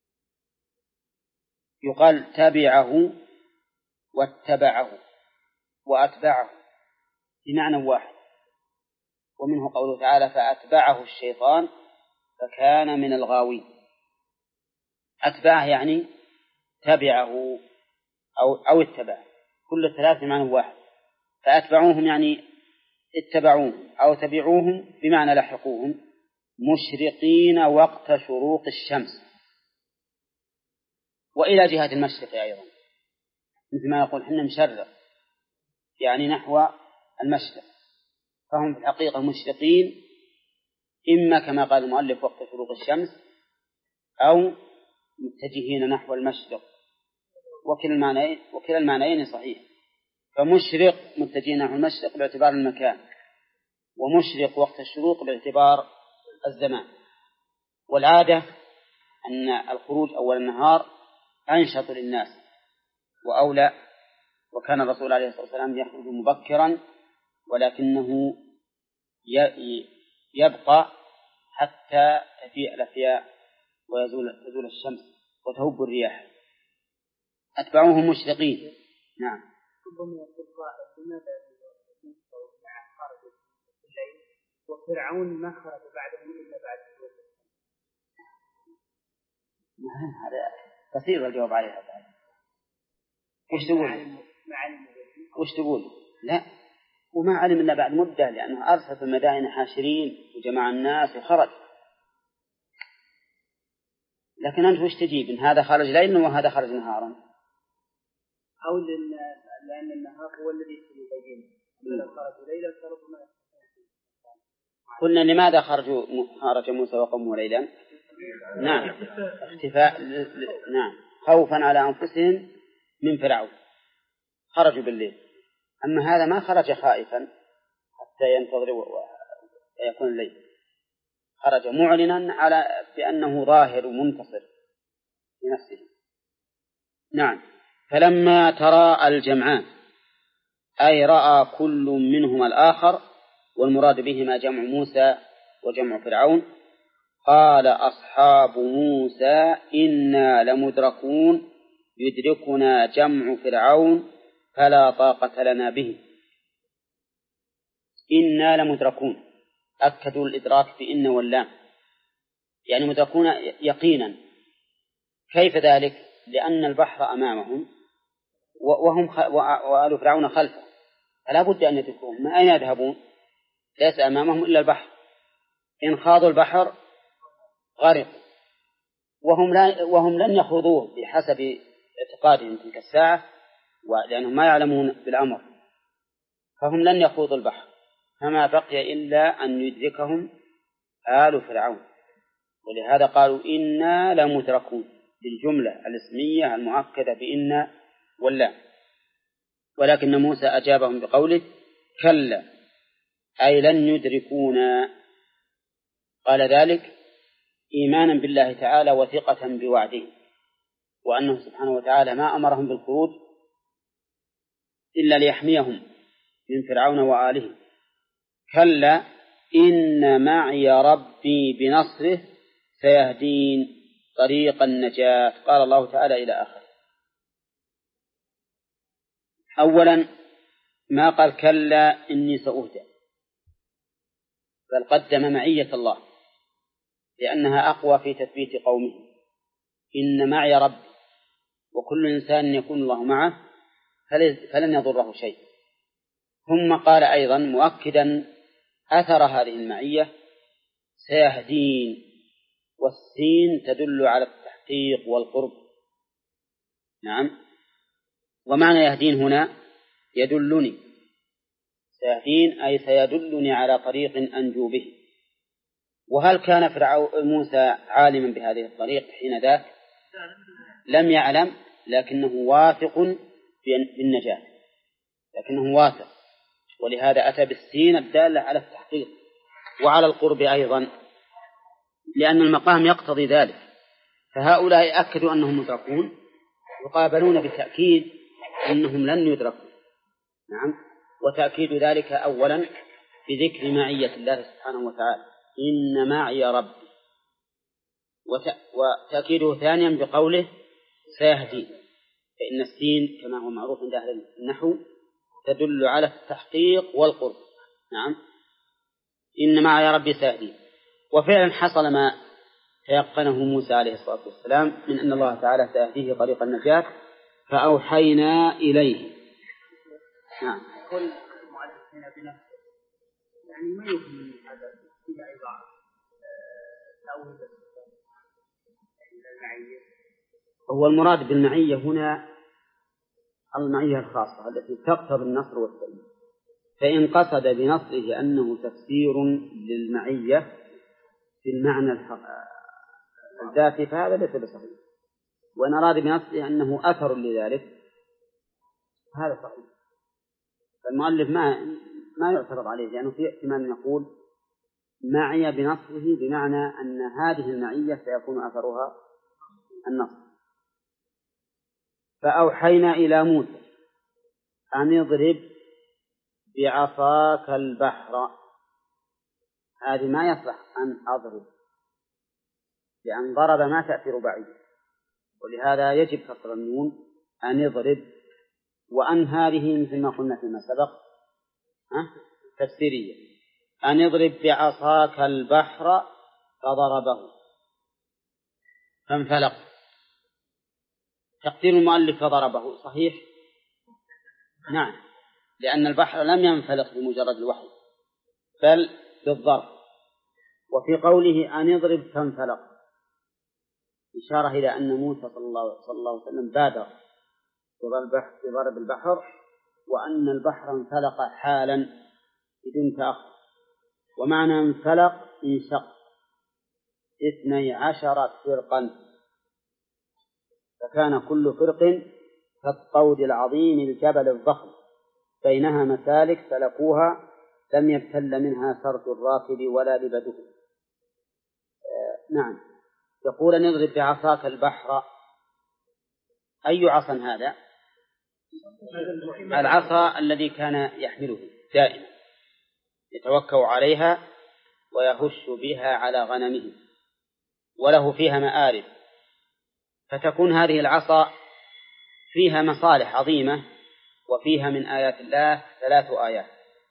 يقال تبعه واتبعه وأتبعه بمعنى واحد، ومنه قوله تعالى فأتبعه الشيطان فكان من الغاوين. أتبعه يعني تبعه أو اتبعه، كل الثلاث بمعنى واحد. فأتبعوهم يعني اتبعوهم أو تبعوهم بمعنى لحقوهم مشرقين وقت شروق الشمس وإلى جهة المشرق أيضا، مثل ما يقول حنا مشرق يعني نحو المشرق، فهم في الحقيقة مشرقين إما كما قال المؤلف وقت شروق الشمس أو متجهين نحو المشرق، وكلا المعنيين صحيح. فمشرق متجهين نحو المشرق باعتبار المكان، ومشرق وقت الشروق باعتبار الزمان. والعادة أن الخروج أول النهار أنشط للناس وأولى، وكان الرسول عليه الصلاة والسلام يخرج مبكرا، ولكنه يبقى حتى تفيء الأفياء وتزول الشمس وتهب الرياح. أتبعوهم مشرقين. نعم. وفرعون ما خرج بعده إلا بعد هذا كثير الجواب عليها بعد. وش تقول؟ لا، وما علم إلا بعد مدة، لأنه أرسل في المدائن حاشرين وجمع الناس وخرج. لكن أنت وش تجيب؟ إن هذا خرج ليلا وهذا خرج نهارا، أو لأن النهار هو الذي يبين لو خرج ليلا فربما. قلنا لماذا خرج موسى وقومه ليلا؟ نعم، اختفاء نعم، خوفا على أنفسهم من فرعون خرجوا بالليل. أما هذا ما خرج خائفا حتى ينتظر ويكون الليل، خرج معلنا على بأنه ظاهر ومنتصر لنفسه. نعم. فلما تراءى الجمعان أي رأى كل منهما الآخر، والمراد بهما جمع موسى وجمع فرعون، قال أصحاب موسى إنا لمدركون يدركنا جمع فرعون فلا طاقة لنا به. إنا لمدركون، أكدوا الإدراك بإن واللام، يعني مدركون يقينا. كيف ذلك؟ لأن البحر أمامهم وآل فرعون خلفه، فلا بد أن يدركوهم. من أين يذهبون؟ ليس أمامهم إلا البحر، إن خاضوا البحر غرقوا، وهم لن يخوضوه بحسب اعتقادهم تلك الساعة، لأنهم ما يعلمون بالأمر، فهم لن يخوضوا البحر، فما بقي إلا أن يدركهم آل فرعون. ولهذا قالوا إنا لمدركون بالجملة الاسمية المؤكدة بإن واللام. ولكن موسى أجابهم بقوله كلا أي لن يدركونا. قال ذلك إيمانا بالله تعالى وثقة بوعده، وأنه سبحانه وتعالى ما أمرهم بالخروج إلا ليحميهم من فرعون وآله. كلا إن معي ربي بنصره سيهدين طريق النجاة. قال الله تعالى إلى آخر. أولا ما قال كلا إني سأهدى، بل قدم معية الله لأنها أقوى في تثبيت قومه. إن معي ربي، وكل إنسان يكون الله معه فلن يضره شيء. ثم قال أيضا مؤكدا أثر هذه المعية: سيهدين، والسين تدل على التحقيق والقرب. نعم، ومعنى يهدين هنا يدلني، سيهدين أي سيدلني على طريق أنجو به. وهل كان موسى عالما بهذه الطريق حين ذاك؟ لم يعلم، لكنه واثق بالنجاة، لكنه واثق، ولهذا أتى بالسين الدالة على التحقيق وعلى القرب أيضا، لأن المقام يقتضي ذلك. فهؤلاء أكدوا أنهم مدركون، يقابلون بتأكيد أنهم لن يدركوا. نعم، وتأكيد ذلك أولا بذكر معية الله سبحانه وتعالى: إن معي ربي، وتأكيده ثانيا بقوله سيهدي، فإن السين كما هو معروف عند أهل النحو تدل على التحقيق والقرب. نعم، إن معي ربي سيهدي. وفعلا حصل ما تيقنه موسى عليه الصلاة والسلام من أن الله تعالى سيهديه طريق النجاة، فأوحينا إليه. نعم. قل المؤلفين بنفسه يعني ما يمكن من هذا إلى أيضا تأويل المعية. هو المراد بالمعية هنا المعية الخاصة التي تقتضي النصر والسلم، فإن قصد بنصره أنه تفسير للمعية في المعنى الذاتي فهذا ليس بصحيح، وإن أراد بنصره أنه أثر لذلك هذا صحيح. فالمؤلف ما يعترض عليه، لأنه في احتمال نقول معي بنصره بمعنى أن هذه المعية سيكون أثرها النصر. فأوحينا إلى موسى أن اضرب بعصاك البحر. هذه ما يصلح أن أضرب، لأن ضرب ما تأثير بعيد، ولهذا يجب كسر النون أن يضرب. وأن هذه مثل ما قلنا فيما سبق تفسيرية: أن يضرب بعصاك البحر فضربه فانفلق. تقدير المؤلف فضربه صحيح؟ نعم، لأن البحر لم ينفلق بمجرد الوحي بل بالضرب. وفي قوله أن يضرب فانفلق إشارة إلى أن موسى صلى الله عليه وسلم بادر بضرب البحر، وأن البحر انفلق حالا بدون تأخر. ومعنى انفلق انشق 12 فرقا، فكان كل فرق كالطود العظيم الجبل الضخم بينها مسالك سلكوها لم يبتل منها سرد الراكب ولا لبده. نعم. يقول أن يضرب بعصاك البحر. أي عصا هذا؟ العصا الذي كان يحمله دائما يتوكأ عليها ويهش بها على غنمه، وله فيها مآرب، فتكون هذه العصا فيها مصالح عظيمة، وفيها من آيات الله 3 آيات.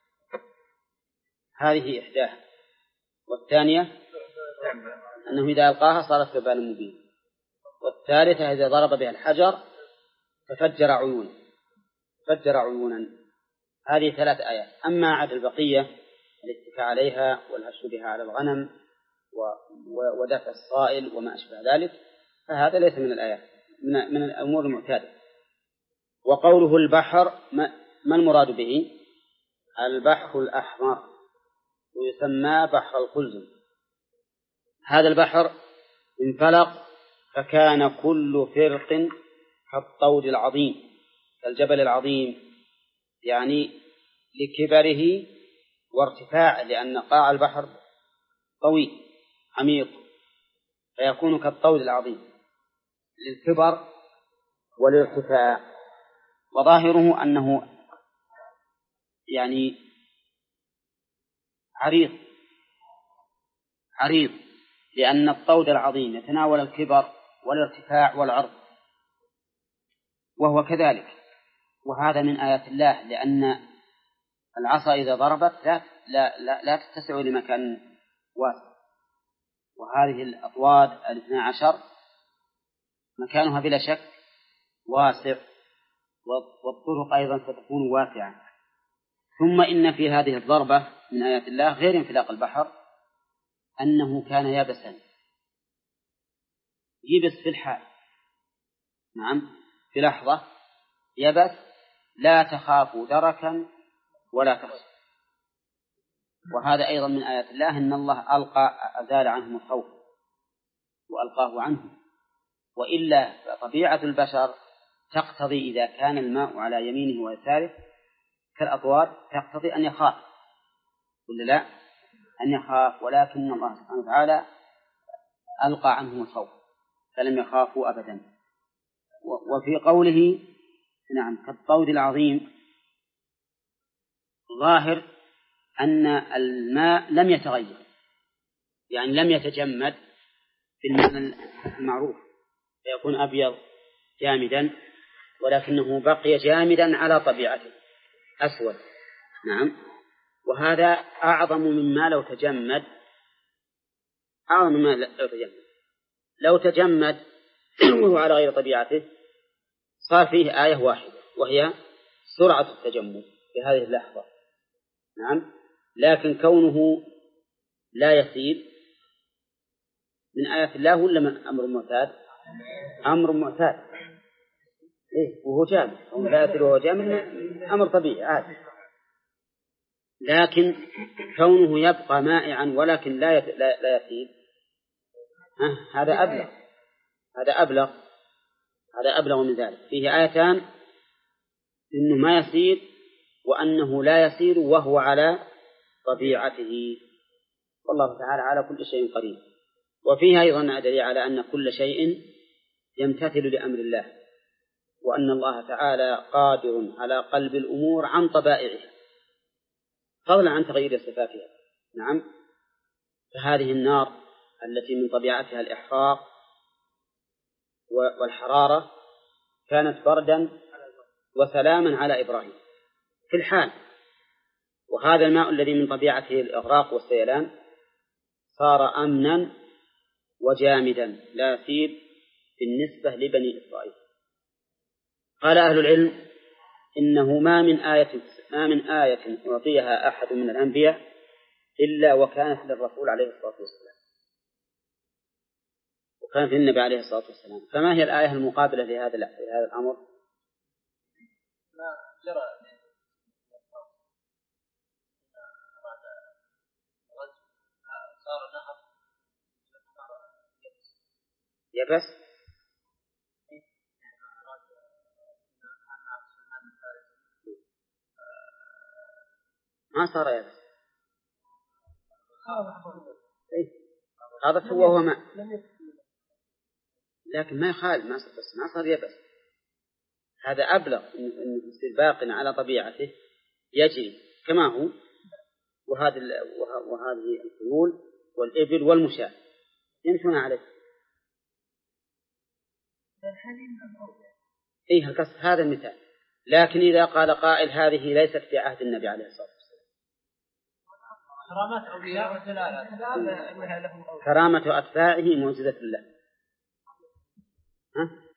هذه إحداها، والثانية أنه إذا ألقاها صارت ثعبان مبين، والثالثة إذا ضرب بها الحجر ففجر عيونا. هذه 3 آيات. أما عاد البقية الاتكاء عليها والهش بها على الغنم ودفع الصائل وما أشبه ذلك فهذا ليس من الآيات، من الأمور المعتادة. وقوله البحر ما المراد به؟ البحر الأحمر، ويسمى بحر القلزم. هذا البحر انفلق فكان كل فرق كالطود العظيم كالجبل العظيم، يعني لكبره وارتفاعه، لأن قاع البحر طويل عميق فيكون كالطود العظيم للكبر والارتفاع. وظاهره أنه يعني عريض، لأن الطود العظيم يتناول الكبر والارتفاع والعرض، وهو كذلك. وهذا من آيات الله، لأن العصا إذا ضربت لا تتسع لمكان واسع، وهذه الأطواد 12 مكانها بلا شك واسع، والطرق أيضا ستكون واسعة. ثم إن في هذه الضربة من آيات الله غير انفلاق البحر أنه كان يبسا، يبس في الحال، نعم، في لحظة يبس، لا تخاف دركا ولا تخشى. وهذا أيضا من آيات الله، إن الله أزال عنهم الخوف وألقاه عنهم. وإلا طبيعة البشر تقتضي إذا كان الماء على يمينه ويساره كالأطوار تقتضي أن يخاف، ولا لا؟ أن يخاف، ولكن الله سبحانه وتعالى ألقى عنهم الخوف فلم يخافوا أبدا. وفي قوله نعم كالطود العظيم ظاهر أن الماء لم يتغير، يعني لم يتجمد بالمعنى المعروف فيكون أبيض جامدا، ولكنه بقي جامدا على طبيعته أسود، نعم. وهذا أعظم مما لو تجمد، أعظم مما لو تجمد وهو على غير طبيعته صار فيه آية واحدة وهي سرعة التجمد في هذه اللحظة، نعم. لكن كونه لا يسيل من آيات الله ولا من أمر معتاد؟ أمر معتاد، إيه، وهو جامد، لا يسيل وهو جامد أمر طبيعي عادي. لكن كونه يبقى مائعا ولكن لا يسيل، هذا أبلغ من ذلك. فيه آيتان إنه ما يسيل وأنه لا يسيل وهو على طبيعته، والله تعالى على كل شيء قدير. وفيه أيضا دليل على أن كل شيء يمتثل لأمر الله، وأن الله تعالى قادر على قلب الأمور عن طبائعها فضلا عن تغيير صفاتها، نعم. فهذه النار التي من طبيعتها الإحراق والحرارة كانت بردا وسلاما على إبراهيم في الحال، وهذا الماء الذي من طبيعته الإغراق والسيلان صار أمنا وجامدا لا يسيل بالنسبة لبني إسرائيل. قال أهل العلم إنه ما من آية أعطيها أحد من الأنبياء إلا وكانت للرسول عليه الصلاة والسلام، وكانت للنبي عليه الصلاة والسلام. فما هي الآية المقابلة لهذا الأمر؟ ما جرى صار نهر يبس ما صار يبس، هذا هو ماء، لكن ما يخالف ما صار يبس. هذا أبلغ إنه يصير باق على طبيعته يجري كما هو. وهذه الخيول والإبل والمشاة يمشون عليه. إيه القصد هذا المثال. لكن إذا قال قائل هذه ليست في عهد النبي عليه الصلاة والسلام، كرامة أتباعه معجزة الله،